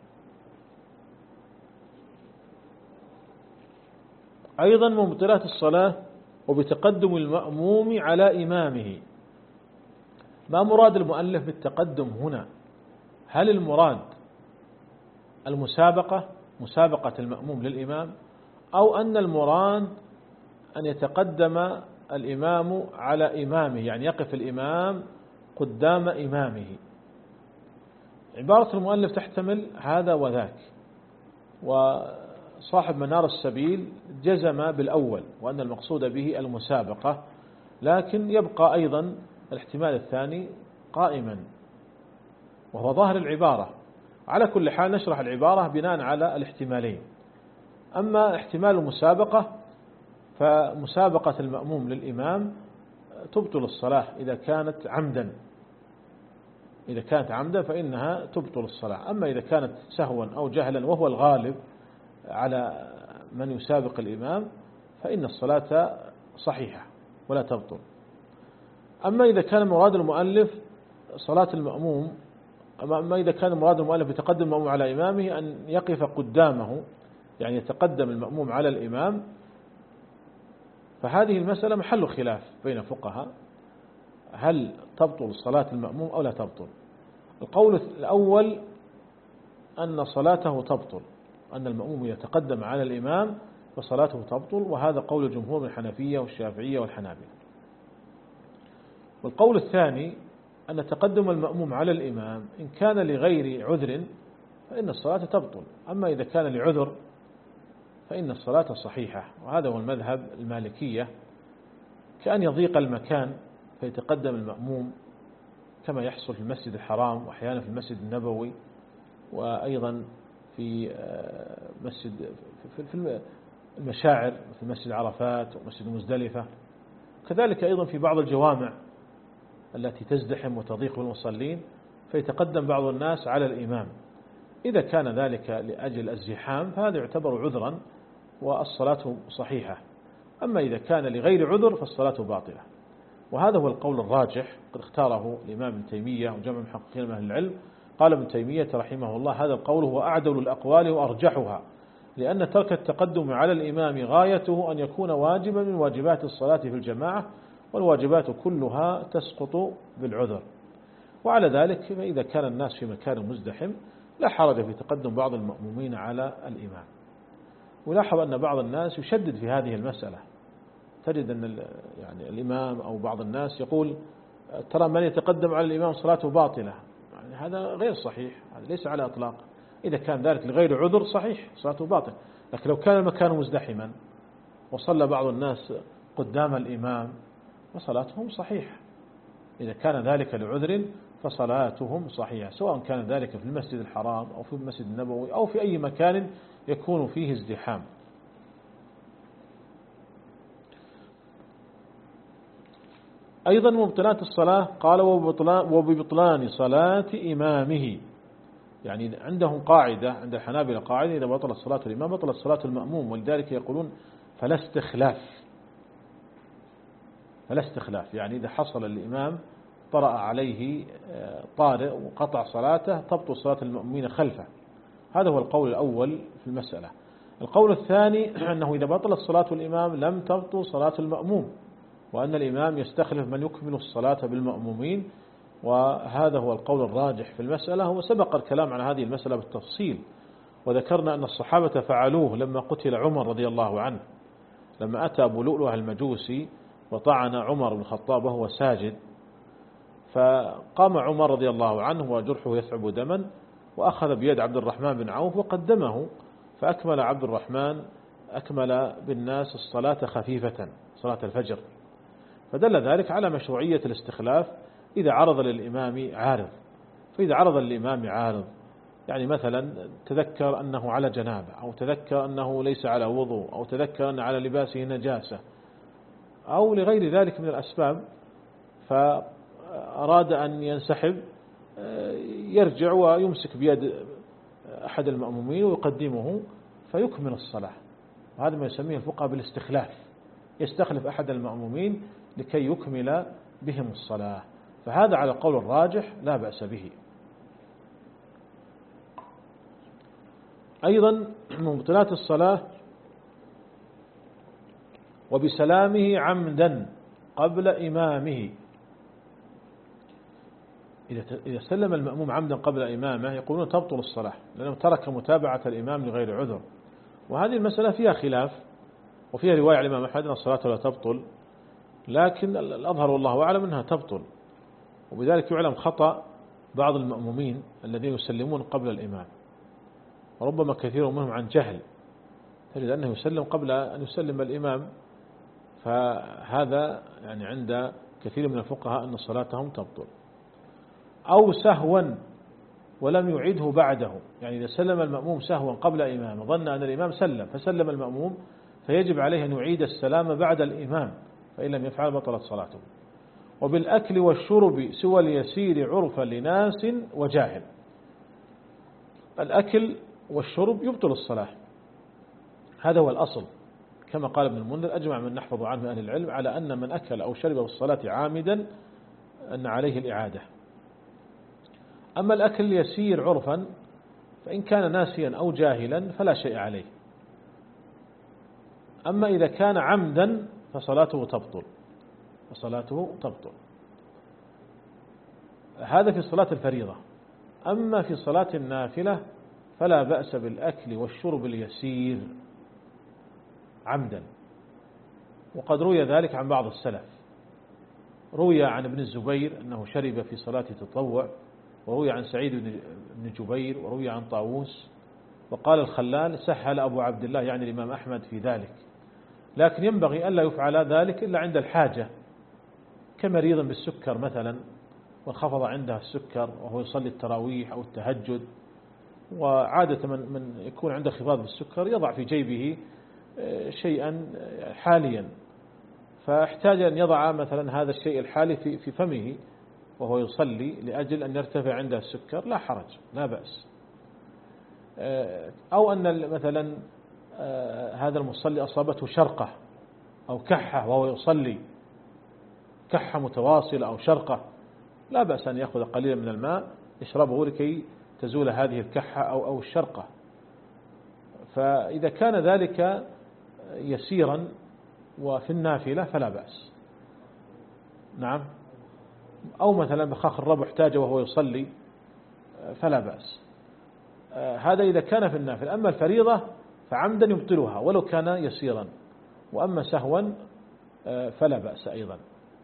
أيضا مبطلات الصلاة وبتقدم المأموم على إمامه. ما مراد المؤلف بالتقدم هنا؟ هل المراد المسابقة، مسابقة المأموم للإمام، أو أن المراد أن يتقدم الإمام على إمامه، يعني يقف الإمام قدام إمامه؟ عبارة المؤلف تحتمل هذا وذاك، وصاحب منار السبيل جزم بالأول وأن المقصود به المسابقة، لكن يبقى أيضا الاحتمال الثاني قائما وهو ظاهر العبارة. على كل حال نشرح العبارة بناء على الاحتمالين. أما احتمال المسابقة فمسابقة المأموم للإمام تبطل الصلاة إذا كانت عمدا، إذا كانت عمدا فإنها تبطل الصلاة. أما إذا كانت سهوا أو جهلا وهو الغالب على من يسابق الإمام فإن الصلاة صحيحة ولا تبطل. أما إذا كان مراد المؤلف صلاة المأموم، أما إذا كان مراد المؤلف بتقدم المأموم على إمامه أن يقف قدامه، يعني يتقدم المأموم على الإمام، فهذه المسألة محل خلاف بين الفقهاء، هل تبطل صلاة المأموم أو لا تبطل؟ القول الأول أن صلاته تبطل، أن المأموم يتقدم على الإمام فصلاته تبطل، وهذا قول الجمهور من الحنفية والشافعية والحنابلة. والقول الثاني أن تقدم المأموم على الإمام إن كان لغير عذر فإن الصلاة تبطل، أما إذا كان لعذر فإن الصلاة صحيحة. وهذا هو المذهب المالكية، كأن يضيق المكان فيتقدم المأموم كما يحصل في المسجد الحرام وأحيانا في المسجد النبوي، وأيضا في مسجد في المشاعر في مسجد عرفات ومسجد مزدلفة، كذلك أيضا في بعض الجوامع التي تزدحم وتضيق بالمصلين فيتقدم بعض الناس على الإمام. إذا كان ذلك لأجل الزحام فهذا يعتبر عذرا والصلاة صحيحة. أما إذا كان لغير عذر فالصلاة باطلة، وهذا هو القول الراجح قد اختاره الإمام ابن تيمية وجمع محققين من أهل العلم. قال ابن تيمية رحمه الله: هذا القول هو أعدل الأقوال وأرجحها، لأن ترك التقدم على الإمام غايته أن يكون واجبا من واجبات الصلاة في الجماعة، والواجبات كلها تسقط بالعذر. وعلى ذلك فإذا كان الناس في مكان مزدحم لا حرج في تقدم بعض المأمومين على الإمام. ولاحظ أن بعض الناس يشدد في هذه المسألة، تجد أن يعني الإمام أو بعض الناس يقول ترى من يتقدم على الإمام صلاته باطلة. يعني هذا غير صحيح، هذا ليس على إطلاق. إذا كان ذلك لغير عذر صحيح صلاته باطل، لكن لو كان المكان مزدحما وصلى بعض الناس قدام الإمام فصلاتهم صحيحة. إذا كان ذلك لعذر فصلاتهم صحيحة، سواء كان ذلك في المسجد الحرام أو في المسجد النبوي أو في أي مكان يكون فيه ازدحام. أيضا مبطلات الصلاة قال وببطلان صلاة إمامه، يعني عندهم قاعدة عند الحنابلة قاعدة إذا بطلت صلاة الإمام بطلت صلاة المأموم، ولذلك يقولون فلا استخلاف. فلا استخلاف يعني إذا حصل الإمام طرأ عليه طارئ وقطع صلاته تبطل صلاة المأمومين خلفه. هذا هو القول الأول في المسألة. القول الثاني أنه إذا بطلت صلاة الإمام لم تبطل صلاة المأموم، وأن الإمام يستخلف من يكمل الصلاة بالمأمومين، وهذا هو القول الراجح في المسألة. وسبق الكلام عن هذه المسألة بالتفصيل، وذكرنا أن الصحابة فعلوه لما قتل عمر رضي الله عنه، لما أتى أبو لؤلؤة المجوسي وطعن عمر بن الخطاب وهو ساجد، فقام عمر رضي الله عنه وجرحه يثعب دما، وأخذ بيد عبد الرحمن بن عوف وقدمه، فأكمل عبد الرحمن أكمل بالناس الصلاة خفيفة صلاة الفجر. فدل ذلك على مشروعية الاستخلاف إذا عرض للإمام عارض. فإذا عرض للإمام عارض يعني مثلا تذكر أنه على جنابة، أو تذكر أنه ليس على وضوء، أو تذكر أن على لباسه نجاسة، أو لغير ذلك من الأسباب، فأراد أن ينسحب، يرجع ويمسك بيد أحد المأمومين ويقدمه فيكمل الصلاة. وهذا ما يسميه الفقهاء بالاستخلاف، يستخلف أحد المأمومين لكي يكمل بهم الصلاة. فهذا على القول الراجح لا بأس به. أيضا من مبطلات الصلاة وبسلامه عمدا قبل إمامه. إذا سلم المأموم عمدا قبل إمامه يقولون تبطل الصلاة، لأنه ترك متابعة الإمام لغير عذر. وهذه المسألة فيها خلاف، وفيها رواية عن الإمام أحمد أن الصلاة لا تبطل، لكن الأظهر والله أعلم أنها تبطل. وبذلك يعلم خطأ بعض المأمومين الذين يسلمون قبل الإمام، وربما كثير منهم عن جهل، تجد أنه يسلم قبل أن يسلم الإمام، فهذا يعني عند كثير من الفقهاء أن صلاتهم تبطل. أو سهوا ولم يعيده بعده، يعني إذا سلم المأموم سهوا قبل إمامه ظن أن الإمام سلم فسلم المأموم، فيجب عليه أن يعيد السلام بعد الإمام، فإن لم يفعل بطلت صلاته. وبالأكل والشرب سوى اليسير عرفا لناس وجاهل. الأكل والشرب يبطل الصلاة، هذا هو الأصل، كما قال ابن المنذر أجمع من نحفظ عنه أهل العلم على أن من أكل أو شرب بالصلاة عامدا أن عليه الإعادة. أما الأكل يسير عرفا فإن كان ناسيا أو جاهلا فلا شيء عليه. أما إذا كان عمدا فصلاته تبطل، فصلاته تبطل. هذا في صلاة الفريضة. أما في صلاة النافلة فلا بأس بالأكل والشرب اليسير عمدا، وقد روي ذلك عن بعض السلف. روي عن ابن الزبير أنه شرب في صلاة التطوع، وروي عن سعيد بن جبير، وروي عن طاووس. وقال الخلال سهل أبو عبد الله يعني الإمام أحمد في ذلك، لكن ينبغي ألا يفعل ذلك إلا عند الحاجة، كمريض بالسكر مثلا وانخفض عنده السكر وهو يصلي التراويح أو التهجد، وعادة من, من يكون عنده انخفاض بالسكر يضع في جيبه شيئا حاليا، فاحتاج أن يضع مثلا هذا الشيء الحالي في, في فمه وهو يصلي لأجل أن يرتفع عنده السكر، لا حرج لا بأس. أو أن مثلا هذا المصلي أصابته شرقة أو كحة وهو يصلي، كحة متواصلة أو شرقة، لا بأس أن يأخذ قليلا من الماء يشربه لكي تزول هذه الكحة أو أو الشرقة. فإذا كان ذلك يسيرا وفي النافلة فلا بأس. نعم. أو مثلا بخاخ الرب احتاج وهو يصلي فلا بأس. هذا إذا كان في النافلة. أما الفريضة فعمدا يبطلها ولو كان يسيرا، وأما سهوا فلا بأس أيضا.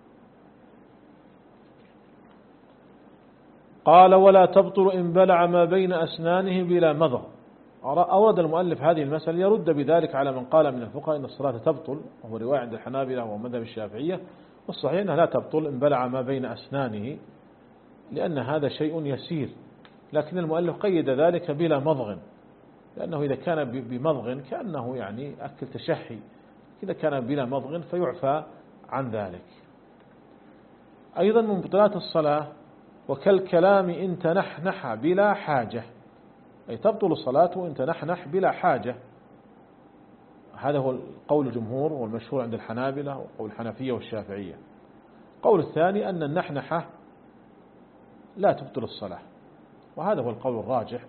قال ولا تبطل إن بلع ما بين أسنانه بلا مضغ. أورد المؤلف هذه المسألة يرد بذلك على من قال من الفقهاء إن الصلاة تبطل، وهو رواية عند الحنابلة ومذهب الشافعية، والصحيح أنها لا تبطل إن بلع ما بين أسنانه، لأن هذا شيء يسير. لكن المؤلف قيد ذلك بلا مضغ، لأنه إذا كان بمضغ كأنه يعني أكل تشحي، إذا كان بلا مضغ فيعفى عن ذلك. أيضا من بطلات الصلاة وكالكلام إن تنحنح بلا حاجة، أي تبطل الصلاة إن تنحنح بلا حاجة. هذا هو قول الجمهور والمشهور عند الحنابلة وقول الحنفية والشافعية. قول الثاني أن النحنحة لا تبطل الصلاة، وهذا هو القول الراجح.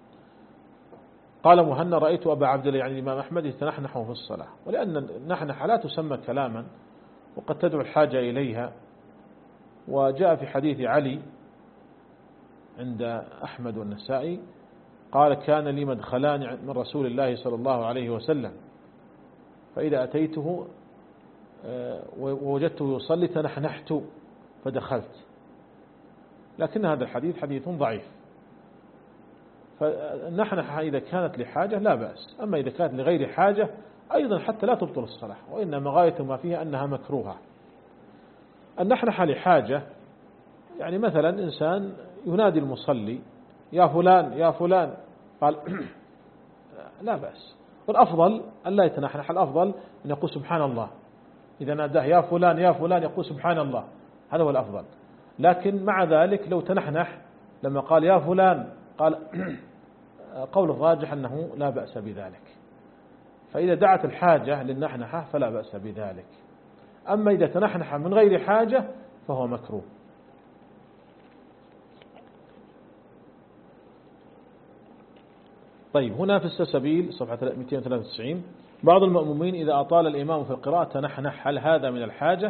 قال مهنا رأيت أبا عبد الله يعني الإمام أحمد يتنحنح في الصلاة، ولأن النحنحة لا تسمى كلاما وقد تدعو الحاجة إليها. وجاء في حديث علي عند أحمد والنسائي قال كان لي مدخلان من رسول الله صلى الله عليه وسلم، فإذا أتيته ووجدته يصلي تنحنحت فدخلت. لكن هذا الحديث حديث ضعيف. فالنحنحة إذا كانت لحاجة لا بأس، أما إذا كانت لغير حاجة أيضا حتى لا تبطل الصلاة، وإنما غاية ما فيها أنها مكروهة. النحنحة لحاجة يعني مثلا إنسان ينادي المصلي يا فلان يا فلان، قال لا بأس. والأفضل أن لا يتنحنح، الأفضل أن يقول سبحان الله. إذا ناداه يا فلان يا فلان يقول سبحان الله، هذا هو الأفضل. لكن مع ذلك لو تنحنح لما قال يا فلان قال قول الراجح أنه لا بأس بذلك. فإذا دعت الحاجة للنحنحة فلا بأس بذلك. أما إذا تنحنح من غير حاجة فهو مكروه. طيب هنا في السلسبيل صفحة مئتين وثلاثة وتسعين بعض المأمومين إذا أطال الإمام في القراءة تنحنح، هل هذا من الحاجة؟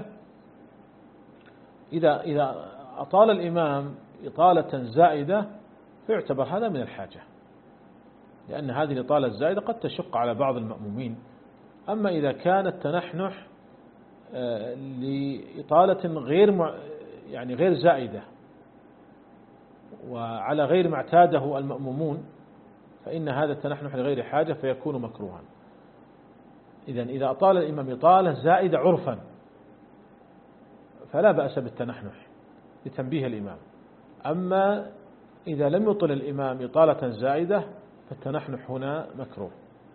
إذا إذا أطال الإمام إطالة زائدة فيعتبر هذا من الحاجة، لأن هذه الإطالة الزائدة قد تشق على بعض المأمومين. أما إذا كان التنحنح لإطالة غير يعني غير زائدة وعلى غير ما اعتاده المأمومون فإن هذا التنحنح لغير حاجة فيكون مكروها. إذن إذا أطال الإمام إطالة زائدة عرفا فلا بأس بالتنحنح لتنبيه الإمام. أما إذا لم يطل الإمام إطالة زائدة فالتنحنح هنا مكروه.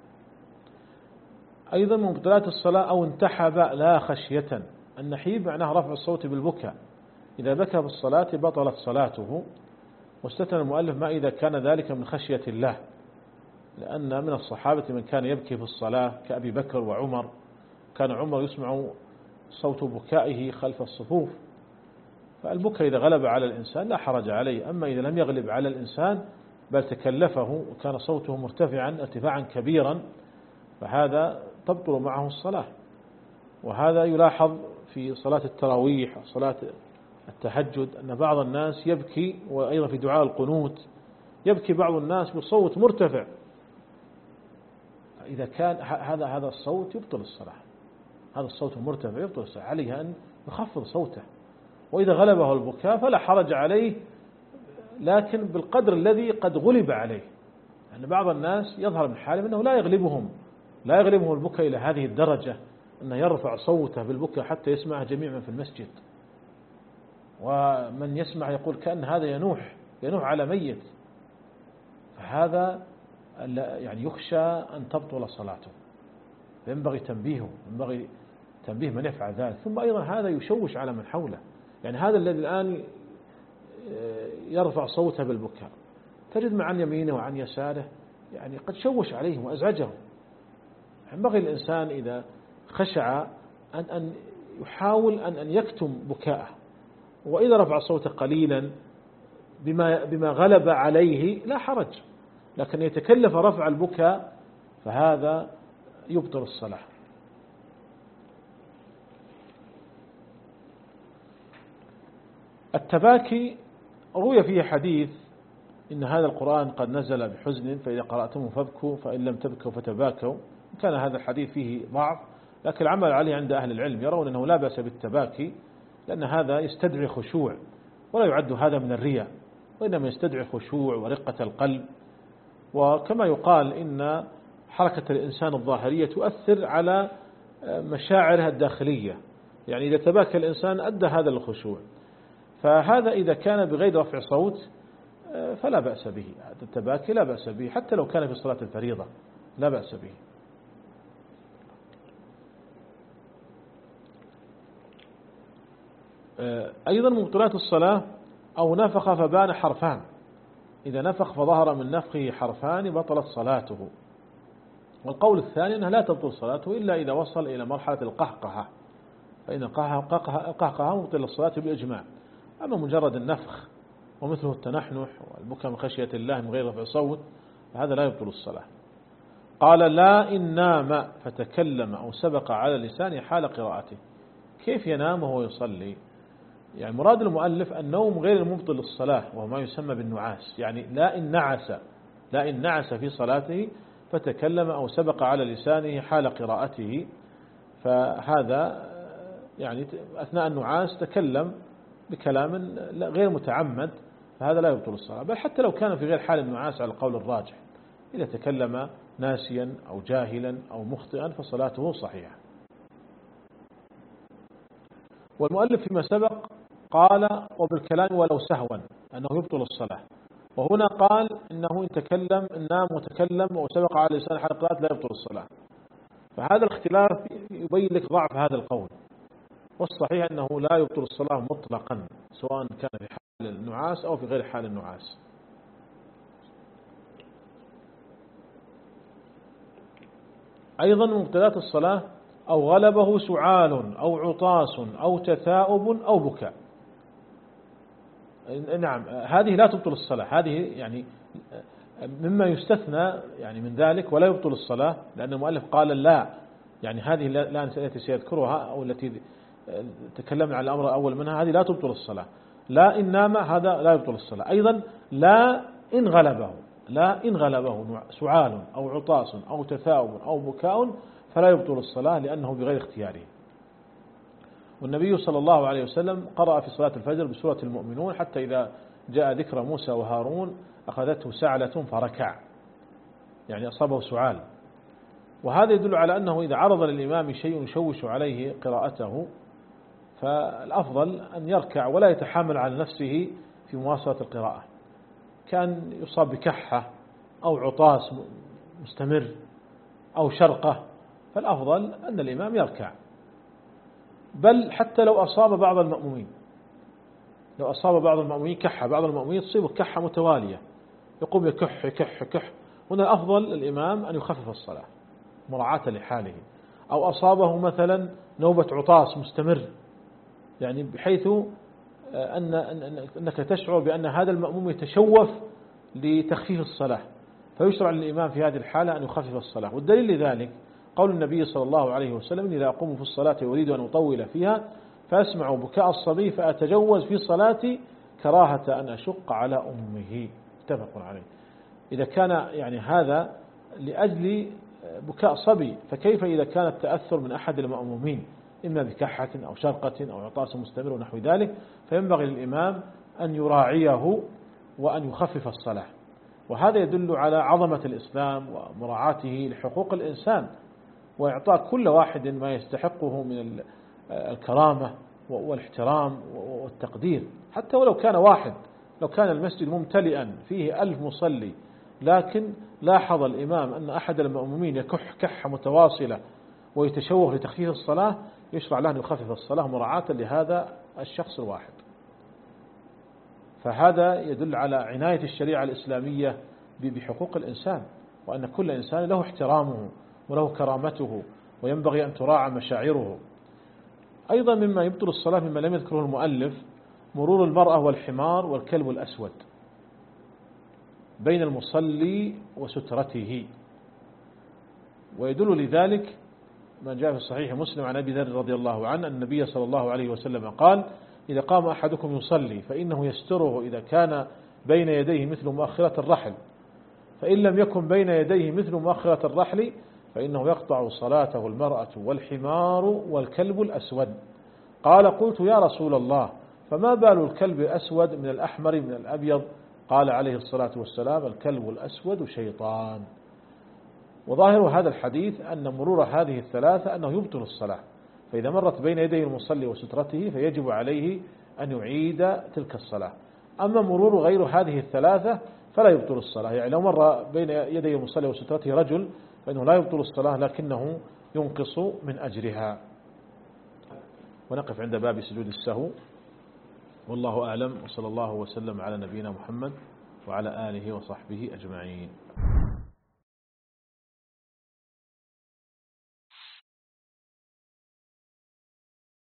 أيضا من مبطلات الصلاة أو انتحب لا خشية. النحيب معناه رفع الصوت بالبكاء، إذا بكى بالصلاة بطلت صلاته. واستثنى المؤلف ما إذا كان ذلك من خشية الله، لأن من الصحابة من كان يبكي في الصلاة كأبي بكر وعمر. كان عمر يسمع صوت بكائه خلف الصفوف. فالبكاء إذا غلب على الإنسان لا حرج عليه. أما إذا لم يغلب على الإنسان بل تكلفه وكان صوته مرتفعا ارتفاعا كبيرا فهذا تبطل معه الصلاة. وهذا يلاحظ في صلاة التراويح وصلاة التهجد أن بعض الناس يبكي، وأيضا في دعاء القنوت يبكي بعض الناس بصوت مرتفع. إذا كان هذا هذا الصوت يبطل الصلاة، هذا الصوت المرتفع يبطل الصلاة، عليه أن يخفض صوته. وإذا غلبه البكاء فلا حرج عليه، لكن بالقدر الذي قد غلب عليه. لأن يعني بعض الناس يظهر من حالهم أنه لا يغلبهم لا يغلبهم البكاء إلى هذه الدرجة أنه يرفع صوته بالبكاء حتى يسمع جميع من في المسجد، ومن يسمع يقول كأن هذا ينوح ينوح على ميت. فهذا يعني يخشى أن تبطل صلاته، ينبغي تنبيهه، ينبغي تنبيه من يفعل ذلك. ثم أيضا هذا يشوش على من حوله. يعني هذا الذي الآن يرفع صوته بالبكاء تجد مع عن يمينه وعن يساره يعني قد شوش عليهم وأزعجهم. ينبغي الإنسان إذا خشع أن أن يحاول أن أن يكتم بكاءه، وإذا رفع صوته قليلا بما بما غلب عليه لا حرج، لكن يتكلف رفع البكاء فهذا يبطل الصلاة. التباكي روي فيه حديث إن هذا القرآن قد نزل بحزن فإذا قرأتموه فابكوا فإن لم تبكوا فتباكوا. كان هذا الحديث فيه ضعف، لكن العمل عليه عند أهل العلم يرون أنه لا بأس بالتباكي، لأن هذا يستدعي خشوع ولا يعد هذا من الرياء، وإنما يستدعي خشوع ورقة القلب. وكما يقال إن حركة الإنسان الظاهرية تؤثر على مشاعرها الداخلية، يعني إذا تباكى الإنسان أدى هذا الخشوع. فهذا إذا كان بغير رفع صوت فلا بأس به، هذا التباكي لا بأس به حتى لو كان في صلاة الفريضة لا بأس به. أيضا مبطلات الصلاة أو نفخ فبان حرفان، إذا نفخ فظهر من نفخه حرفان بطلت صلاته. والقول الثاني أنها لا تبطل صلاته إلا إذا وصل إلى مرحلة القهقهة، فإن القهقهة مبطل الصلاة بالإجماع. أما مجرد النفخ ومثله التنحنح والبكاء من خشية الله من غير رفع صوت فهذا لا يبطل الصلاة. قال لا إن نام فتكلم أو سبق على لسانه حال قراءته. كيف ينام وهو يصلي؟ يعني مراد المؤلف النوم غير المبطل للصلاة، وهو ما يسمى بالنعاس. يعني لا إن نعس، لا إن نعس في صلاته فتكلم أو سبق على لسانه حال قراءته، فهذا يعني أثناء النعاس تكلم بكلام غير متعمد، فهذا لا يبطل الصلاة. بل حتى لو كان في غير حال النعاس على القول الراجح، إذا تكلم ناسيا أو جاهلا أو مخطئا فصلاته صحيحة. والمؤلف فيما سبق قال وبالكلام ولو سهوا أنه يبطل الصلاة، وهنا قال إنه إن تكلم إن نام وتكلم وسبق على لسان حال القراءة لا يبطل الصلاة. فهذا الاختلاف يبين لك ضعف هذا القول، والصحيح أنه لا يبطل الصلاة مطلقا سواء كان في حال النعاس أو في غير حال النعاس. أيضا مبطلات الصلاة أو غلبه سعال أو عطاس أو تثاؤب أو بكاء. نعم هذه لا تبطل الصلاة، هذه يعني مما يستثنى يعني من ذلك ولا يبطل الصلاة، لأن المؤلف قال لا، يعني هذه لا التي سيذكرها أو التي تكلمنا عن الأمر الأول منها هذه لا تبطل الصلاة. لا إن نام هذا لا يبطل الصلاة. أيضا لا إن غلبه، لا إن غلبه سعال أو عطاس أو تثاؤب أو بكاء فلا يبطل الصلاة لأنه بغير اختياره. والنبي صلى الله عليه وسلم قرأ في صلاة الفجر بسورة المؤمنون حتى إذا جاء ذكر موسى وهارون أخذته سعلة فركع، يعني أصابه سعال. وهذا يدل على أنه إذا عرض للإمام شيء يشوش عليه قراءته فالأفضل أن يركع ولا يتحامل على نفسه في مواصلة القراءة. كان يصاب بكحة أو عطاس مستمر أو شرقة، فالأفضل أن الإمام يركع. بل حتى لو أصاب بعض المأمومين، لو أصاب بعض المأمومين كحة، بعض المأمومين تصيبه كحة متوالية يقوم يكح يكح يكح، هنا الأفضل الإمام أن يخفف الصلاة مراعاة لحاله. أو أصابه مثلا نوبة عطاس مستمر، يعني بحيث أن أنك تشعر بأن هذا المأموم يتشوف لتخفيف الصلاة، فيشرع للإمام في هذه الحالة أن يخفف الصلاة. والدليل لذلك قول النبي صلى الله عليه وسلم إني لا أقوم في الصلاة وأريد أن أطول فيها فأسمع بكاء الصبي فأتجوز في صلاتي كراهة أن أشق على أمه. اتفق عليه. إذا كان يعني هذا لأجل بكاء صبي، فكيف إذا كان التأثر من أحد المأمومين إما بكحة أو شرقة أو عطاس مستمر ونحو ذلك، فينبغي للإمام أن يراعيه وأن يخفف الصلاة. وهذا يدل على عظمة الإسلام ومراعاته لحقوق الإنسان وإعطاء كل واحد ما يستحقه من الكرامة والاحترام والتقدير، حتى ولو كان واحد. لو كان المسجد ممتلئا فيه ألف مصلي لكن لاحظ الإمام أن أحد المأمومين يكح كحة متواصلة ويتشوه لتخفيف الصلاة، يشرع له أن يخفف الصلاة مراعاة لهذا الشخص الواحد. فهذا يدل على عناية الشريعة الإسلامية بحقوق الإنسان، وأن كل إنسان له احترامه وله كرامته وينبغي أن تراعى مشاعره. أيضا مما يبطل الصلاة مما لم يذكره المؤلف مرور المرأة والحمار والكلب الأسود بين المصلي وسترته. ويدل لذلك ما جاء في صحيح مسلم عن أبي ذر رضي الله عنه أن النبي صلى الله عليه وسلم قال: إذا قام أحدكم يصلي فإنه يستره إذا كان بين يديه مثل مؤخرة الرحل، فإن لم يكن بين يديه مثل مؤخرة الرحل فإنه يقطع صلاته المرأة والحمار والكلب الأسود. قال: قلت يا رسول الله فما بال الكلب الأسود من الأحمر من الأبيض؟ قال عليه الصلاة والسلام: الكلب الأسود شيطان. وظاهر هذا الحديث أن مرور هذه الثلاثة أنه يبطل الصلاة، فإذا مرت بين يدي المصلي وسترته فيجب عليه أن يعيد تلك الصلاة. أما مرور غير هذه الثلاثة فلا يبطل الصلاة، يعني لو مر بين يدي المصلي وسترته رجل فإنه لا يبطل الصلاة لكنه ينقص من أجرها. ونقف عند باب سجود السهو، والله أعلم، وصلى الله وسلم على نبينا محمد وعلى آله وصحبه أجمعين.